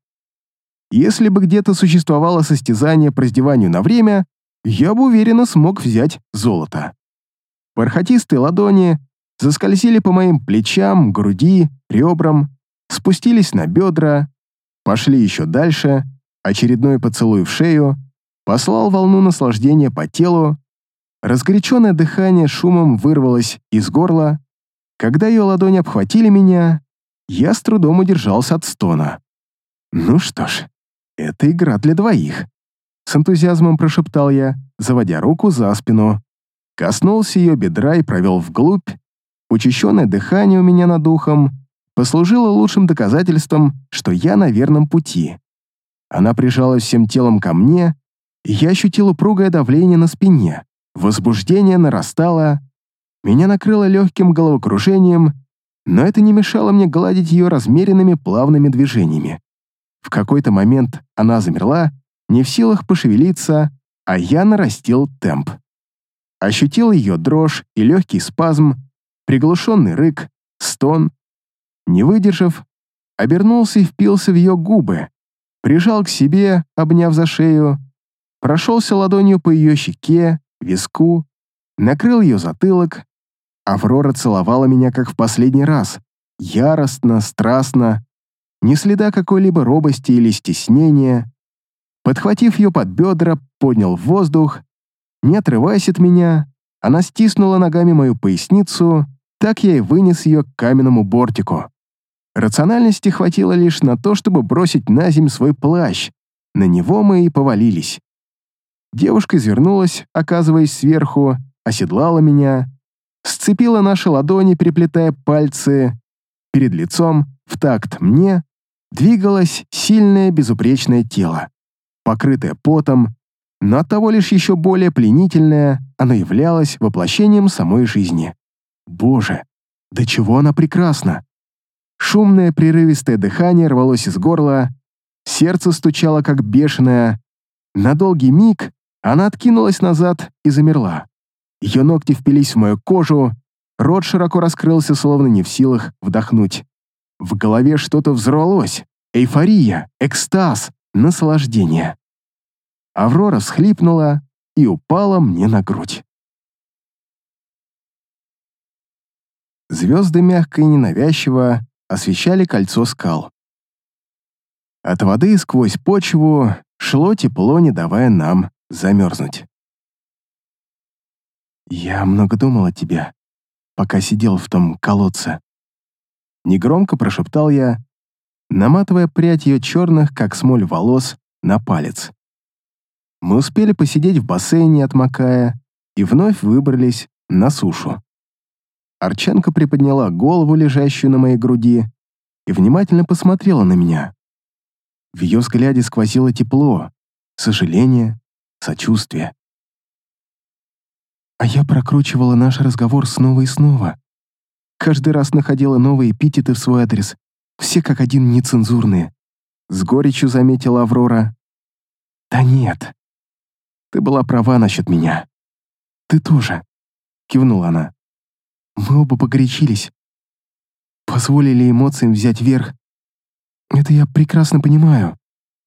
Если бы где-то существовало состязание по раздеванию на время, я бы уверенно смог взять золото. Бархатистые ладони заскользили по моим плечам, груди, ребрам, спустились на бедра, пошли еще дальше, очередной поцелуй в шею послал волну наслаждения по телу, разгоряченное дыхание шумом вырвалось из горла. Когда ее ладони обхватили меня, я с трудом удержался от стона. «Ну что ж, это игра для двоих», — с энтузиазмом прошептал я, заводя руку за спину. Коснулся ее бедра и провел вглубь. Учащенное дыхание у меня над ухом послужило лучшим доказательством, что я на верном пути. Она прижалась всем телом ко мне, и я ощутил упругое давление на спине. Возбуждение нарастало. Меня накрыло легким головокружением, но это не мешало мне гладить ее размеренными плавными движениями. В какой-то момент она замерла, не в силах пошевелиться, а я нарастил темп. Ощутил ее дрожь и легкий спазм, приглушенный рык, стон. Не выдержав, обернулся и впился в ее губы, прижал к себе, обняв за шею, прошелся ладонью по ее щеке, виску, накрыл ее затылок. Аврора целовала меня, как в последний раз, яростно, страстно, ни следа какой-либо робости или стеснения. Подхватив ее под бедра, поднял в воздух. Не отрываясь от меня, она стиснула ногами мою поясницу, так я и вынес ее к каменному бортику. Рациональности хватило лишь на то, чтобы бросить на землю свой плащ. На него мы и повалились. Девушка извернулась, оказываясь сверху, оседлала меня, сцепила наши ладони, переплетая пальцы. Перед лицом, в такт мне, двигалось сильное безупречное тело, покрытое потом, но оттого лишь еще более пленительное, оно являлось воплощением самой жизни. Боже, до чего она прекрасна! Шумное прерывистое дыхание рвалось из горла, сердце стучало как бешеное. На долгий миг она откинулась назад и замерла. Ее ногти впились в мою кожу, рот широко раскрылся, словно не в силах вдохнуть. В голове что-то взорвалось. Эйфория, экстаз, наслаждение. Аврора всхлипнула и упала мне на грудь. Звезды мягко и ненавязчиво освещали кольцо скал. От воды сквозь почву шло тепло, не давая нам замерзнуть. «Я много думал о тебе», пока сидел в том колодце. Негромко прошептал я, наматывая прядь ее черных, как смоль, волос на палец. Мы успели посидеть в бассейне, отмокая, и вновь выбрались на сушу. Арчанка приподняла голову, лежащую на моей груди, и внимательно посмотрела на меня. В ее взгляде сквозило тепло, сожаление, сочувствие. А я прокручивала наш разговор снова и снова. Каждый раз находила новые эпитеты в свой адрес, все как один нецензурные. С горечью заметила Аврора. «Да нет, ты была права насчет меня. Ты тоже», — кивнула она. «Мы оба погорячились. Позволили эмоциям взять верх. Это я прекрасно понимаю».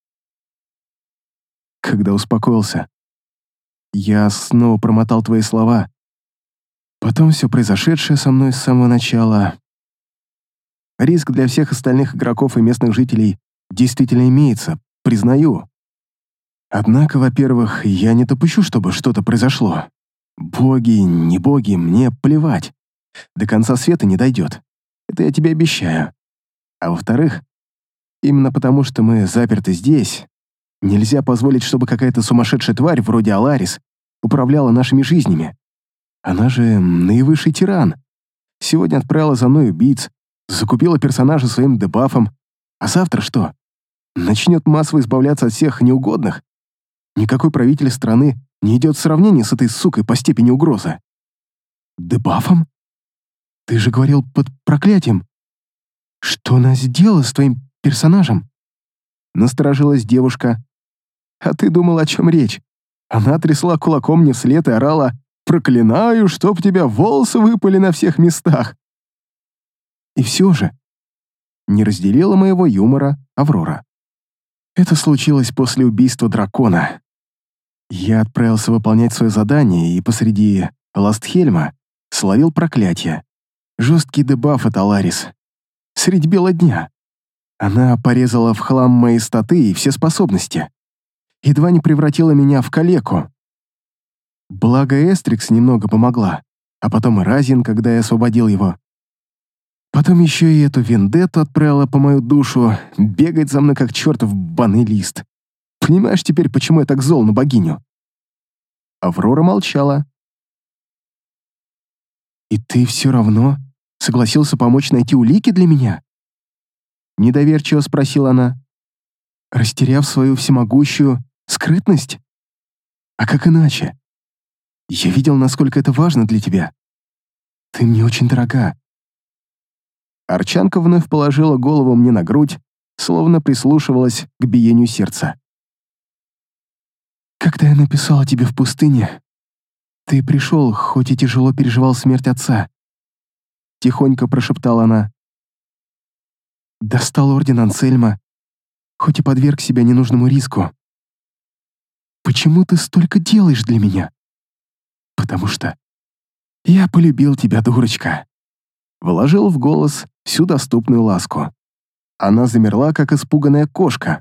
Когда успокоился, я снова промотал твои слова. Потом все произошедшее со мной с самого начала. Риск для всех остальных игроков и местных жителей действительно имеется, признаю. Однако, во-первых, я не допущу, чтобы что-то произошло. Боги, не боги, мне плевать. До конца света не дойдет. Это я тебе обещаю. А во-вторых, именно потому, что мы заперты здесь, нельзя позволить, чтобы какая-то сумасшедшая тварь вроде Аларис управляла нашими жизнями. Она же наивысший тиран. Сегодня отправила за мной убийц, закупила персонажа своим дебафом. А завтра что? Начнет массово избавляться от всех неугодных? Никакой правитель страны не идет в сравнение с этой сукой по степени угрозы. Дебафом? Ты же говорил под проклятием. Что она сделала с твоим персонажем? Насторожилась девушка. А ты думал, о чем речь? Она трясла кулаком мне вслед и орала: «Проклинаю, чтоб тебя волосы выпали на всех местах!» И все же не разделила моего юмора Аврора. Это случилось после убийства дракона. Я отправился выполнять свое задание и посреди Ластхельма словил проклятие. Жесткий дебаф от Аларис. Средь бела дня. Она порезала в хлам мои статы и все способности. Едва не превратила меня в калеку. Благо Эстрикс немного помогла, а потом и Разин, когда я освободил его. Потом еще и эту вендетту отправила по мою душу бегать за мной как чертов банный лист. Понимаешь теперь, почему я так зол на богиню?» Аврора молчала. «И ты все равно согласился помочь найти улики для меня?» Недоверчиво спросила она, растеряв свою всемогущую скрытность. «А как иначе? Я видел, насколько это важно для тебя. Ты мне очень дорога». Арчанка вновь положила голову мне на грудь, словно прислушивалась к биению сердца. «Когда я написала тебе в пустыне, ты пришел, хоть и тяжело переживал смерть отца», — тихонько прошептала она. «Достал орден Ансельма, хоть и подверг себя ненужному риску. Почему ты столько делаешь для меня? Потому что я полюбил тебя, дурочка». Вложил в голос всю доступную ласку. Она замерла, как испуганная кошка.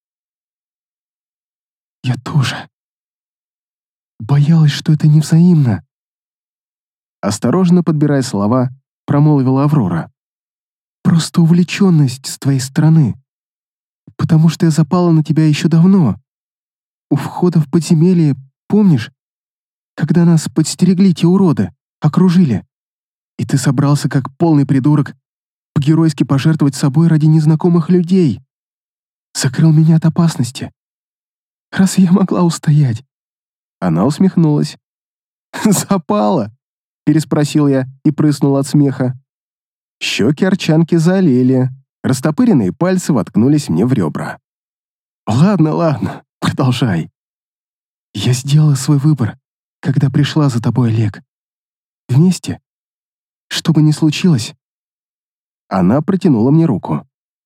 «Я тоже. Боялась, что это невзаимно». Осторожно подбирая слова, промолвила Аврора. «Просто увлеченность с твоей стороны. Потому что я запала на тебя еще давно. У входа в подземелье, помнишь, когда нас подстерегли те уроды, окружили, и ты собрался, как полный придурок, по-геройски пожертвовать собой ради незнакомых людей. Закрыл меня от опасности. Раз я могла устоять». Она усмехнулась. «Запала?» — переспросил я и прыснул от смеха. Щеки Арчанки заолели, растопыренные пальцы воткнулись мне в ребра. «Ладно, ладно, продолжай. Я сделала свой выбор, когда пришла за тобой, Олег. Вместе, что бы ни случилось». Она протянула мне руку.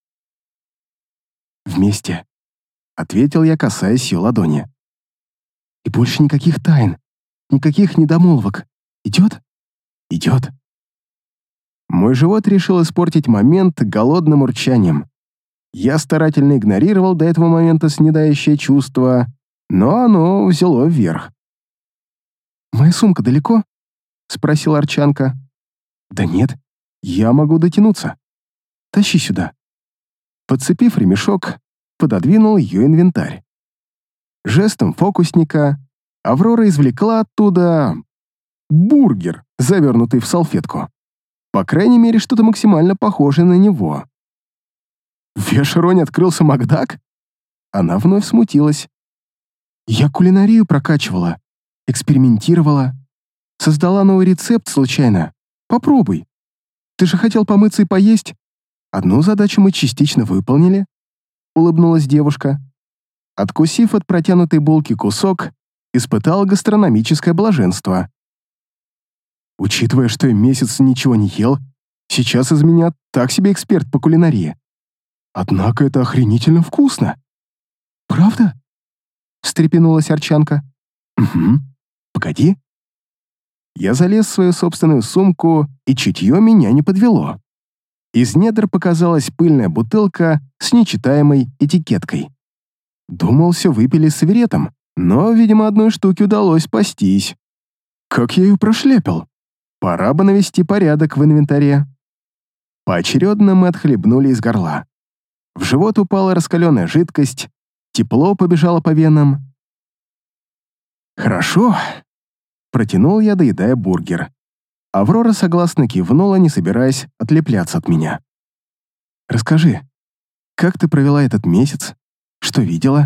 «Вместе», — ответил я, касаясь ее ладони. «И больше никаких тайн, никаких недомолвок. Идет?» «Идет». Мой живот решил испортить момент голодным урчанием. Я старательно игнорировал до этого момента снедающее чувство, но оно взяло вверх. «Моя сумка далеко?» — спросила Арчанка. Да нет, я могу дотянуться. Тащи сюда. Подцепив ремешок, пододвинул ее инвентарь. Жестом фокусника Аврора извлекла оттуда бургер, завернутый в салфетку. По крайней мере, что-то максимально похожее на него. В Вешероне открылся Макдак? Она вновь смутилась. Я кулинарию прокачивала, экспериментировала, создала новый рецепт случайно. Попробуй. Ты же хотел помыться и поесть. Одну задачу мы частично выполнили, улыбнулась девушка. Откусив от протянутой булки кусок, испытал гастрономическое блаженство. Учитывая, что я месяц ничего не ел, сейчас из меня так себе эксперт по кулинарии. Однако это охренительно вкусно. Правда? Встрепенулась Арчанка. Угу. Погоди. Я залез в свою собственную сумку, и чутье меня не подвело. Из недр показалась пыльная бутылка с нечитаемой этикеткой. Думал, все выпили с веретом, но, видимо, одной штуке удалось спастись. Как я ее прошляпил? Пора бы навести порядок в инвентаре. Поочередно мы отхлебнули из горла. В живот упала раскаленная жидкость, тепло побежало по венам. «Хорошо», — протянул я, доедая бургер. Аврора согласно кивнула, не собираясь отлепляться от меня. «Расскажи, как ты провела этот месяц? Что видела?»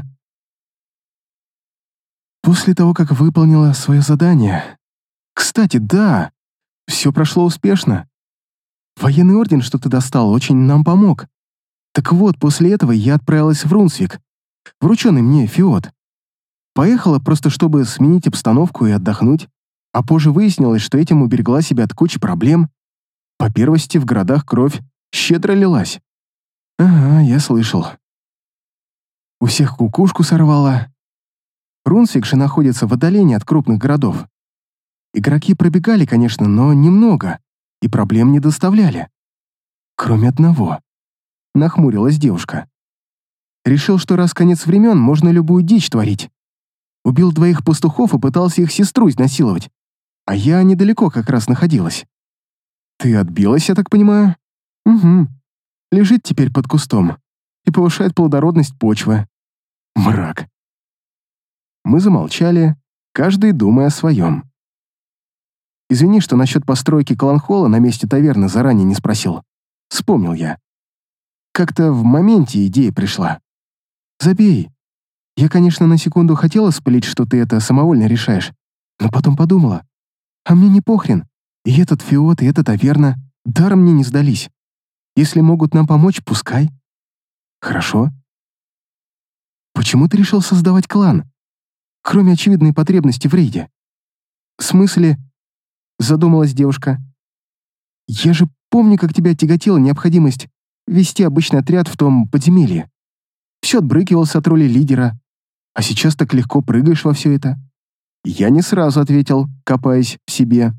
«После того, как выполнила свое задание. Кстати, да, все прошло успешно. Военный орден, что ты достал, очень нам помог. Так вот, после этого я отправилась в Рунсвик, врученный мне Фиот. Поехала просто, чтобы сменить обстановку и отдохнуть, а позже выяснилось, что этим уберегла себя от кучи проблем. По первости, в городах кровь щедро лилась. Ага, я слышал. У всех кукушку сорвала. Рунсвик же находится в отдалении от крупных городов. Игроки пробегали, конечно, но немного, и проблем не доставляли. Кроме одного. Нахмурилась девушка. Решил, что раз конец времен, можно любую дичь творить. Убил двоих пастухов и пытался их сестру изнасиловать. А я недалеко как раз находилась. Ты отбилась, я так понимаю? Угу. Лежит теперь под кустом и повышает плодородность почвы. Мрак. Мы замолчали, каждый думая о своем. Извини, что насчет постройки кланхолла на месте таверны заранее не спросил. Вспомнил я. Как-то в моменте идея пришла. Забей. Я, конечно, на секунду хотела спылить, что ты это самовольно решаешь, но потом подумала, а мне не похрен. И этот Фиот, и эта таверна даром мне не сдались. Если могут нам помочь, пускай. Хорошо. Почему ты решил создавать клан? Кроме очевидной потребности в рейде. В смысле? Задумалась девушка. Я же помню, как тебя тяготила необходимость вести обычный отряд в том подземелье. Все отбрыкивался от роли лидера, а сейчас так легко прыгаешь во все это. Я не сразу ответил, копаясь в себе.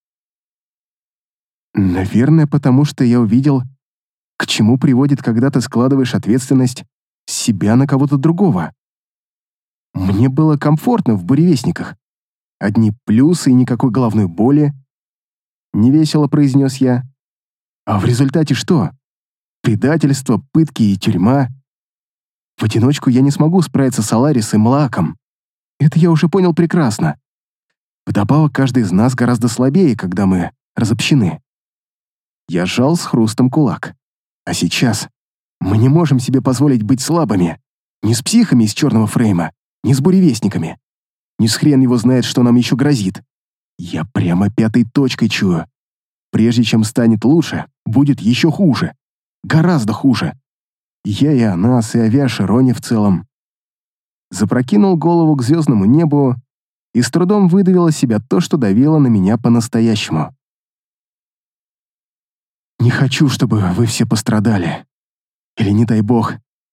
Наверное, потому что я увидел, к чему приводит, когда ты складываешь ответственность с себя на кого-то другого. Мне было комфортно в буревестниках. Одни плюсы и никакой головной боли. Невесело произнес я. А в результате что? Предательство, пытки и тюрьма. В одиночку я не смогу справиться с Аларис и Млаком. Это я уже понял прекрасно. Вдобавок, каждый из нас гораздо слабее, когда мы разобщены. Я сжал с хрустом кулак. А сейчас мы не можем себе позволить быть слабыми. Ни с психами из черного фрейма, ни с буревестниками. Ни с хрен его знает, что нам еще грозит. Я прямо пятой точкой чую. Прежде чем станет лучше, будет еще хуже. Гораздо хуже. Я и о нас, и о Виашероне в целом. Запрокинул голову к звездному небу и с трудом выдавил из себя то, что давило на меня по-настоящему. Не хочу, чтобы вы все пострадали. Или, не дай бог.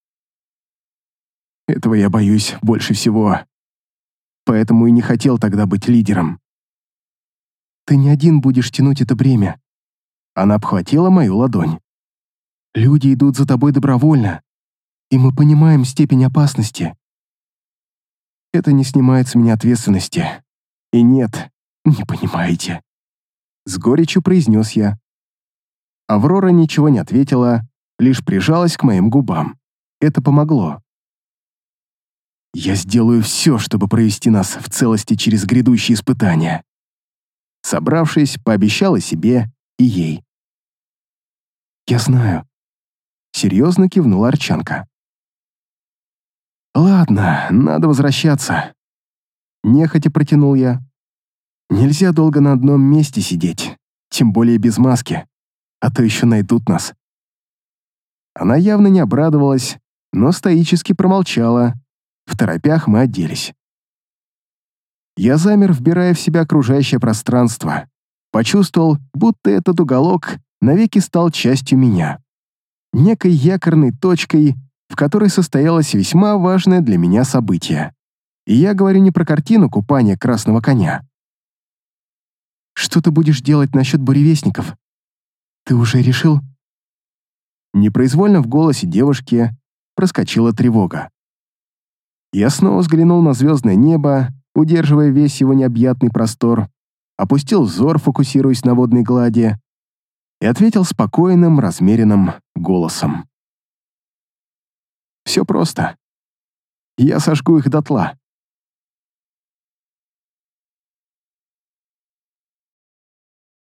Этого я боюсь больше всего. Поэтому и не хотел тогда быть лидером. Ты не один будешь тянуть это бремя. Она обхватила мою ладонь. Люди идут за тобой добровольно, и мы понимаем степень опасности. Это не снимает с меня ответственности. И нет, не понимаете. С горечью произнес я. Аврора ничего не ответила, лишь прижалась к моим губам. Это помогло. «Я сделаю все, чтобы провести нас в целости через грядущие испытания». Собравшись, пообещала себе и ей. «Я знаю», — серьезно кивнула Арчанка. «Ладно, надо возвращаться». Нехотя протянул я. «Нельзя долго на одном месте сидеть, тем более без маски, а то еще найдут нас». Она явно не обрадовалась, но стоически промолчала. В торопях мы оделись. Я замер, вбирая в себя окружающее пространство. Почувствовал, будто этот уголок навеки стал частью меня. Некой якорной точкой, в которой состоялось весьма важное для меня событие. И я говорю не про картину купания красного коня. «Что ты будешь делать насчет буревестников? Ты уже решил?» Непроизвольно в голосе девушки проскочила тревога. Я снова взглянул на звездное небо, удерживая весь его необъятный простор, опустил взор, фокусируясь на водной глади, и ответил спокойным, размеренным голосом. «Все просто. Я сожгу их дотла».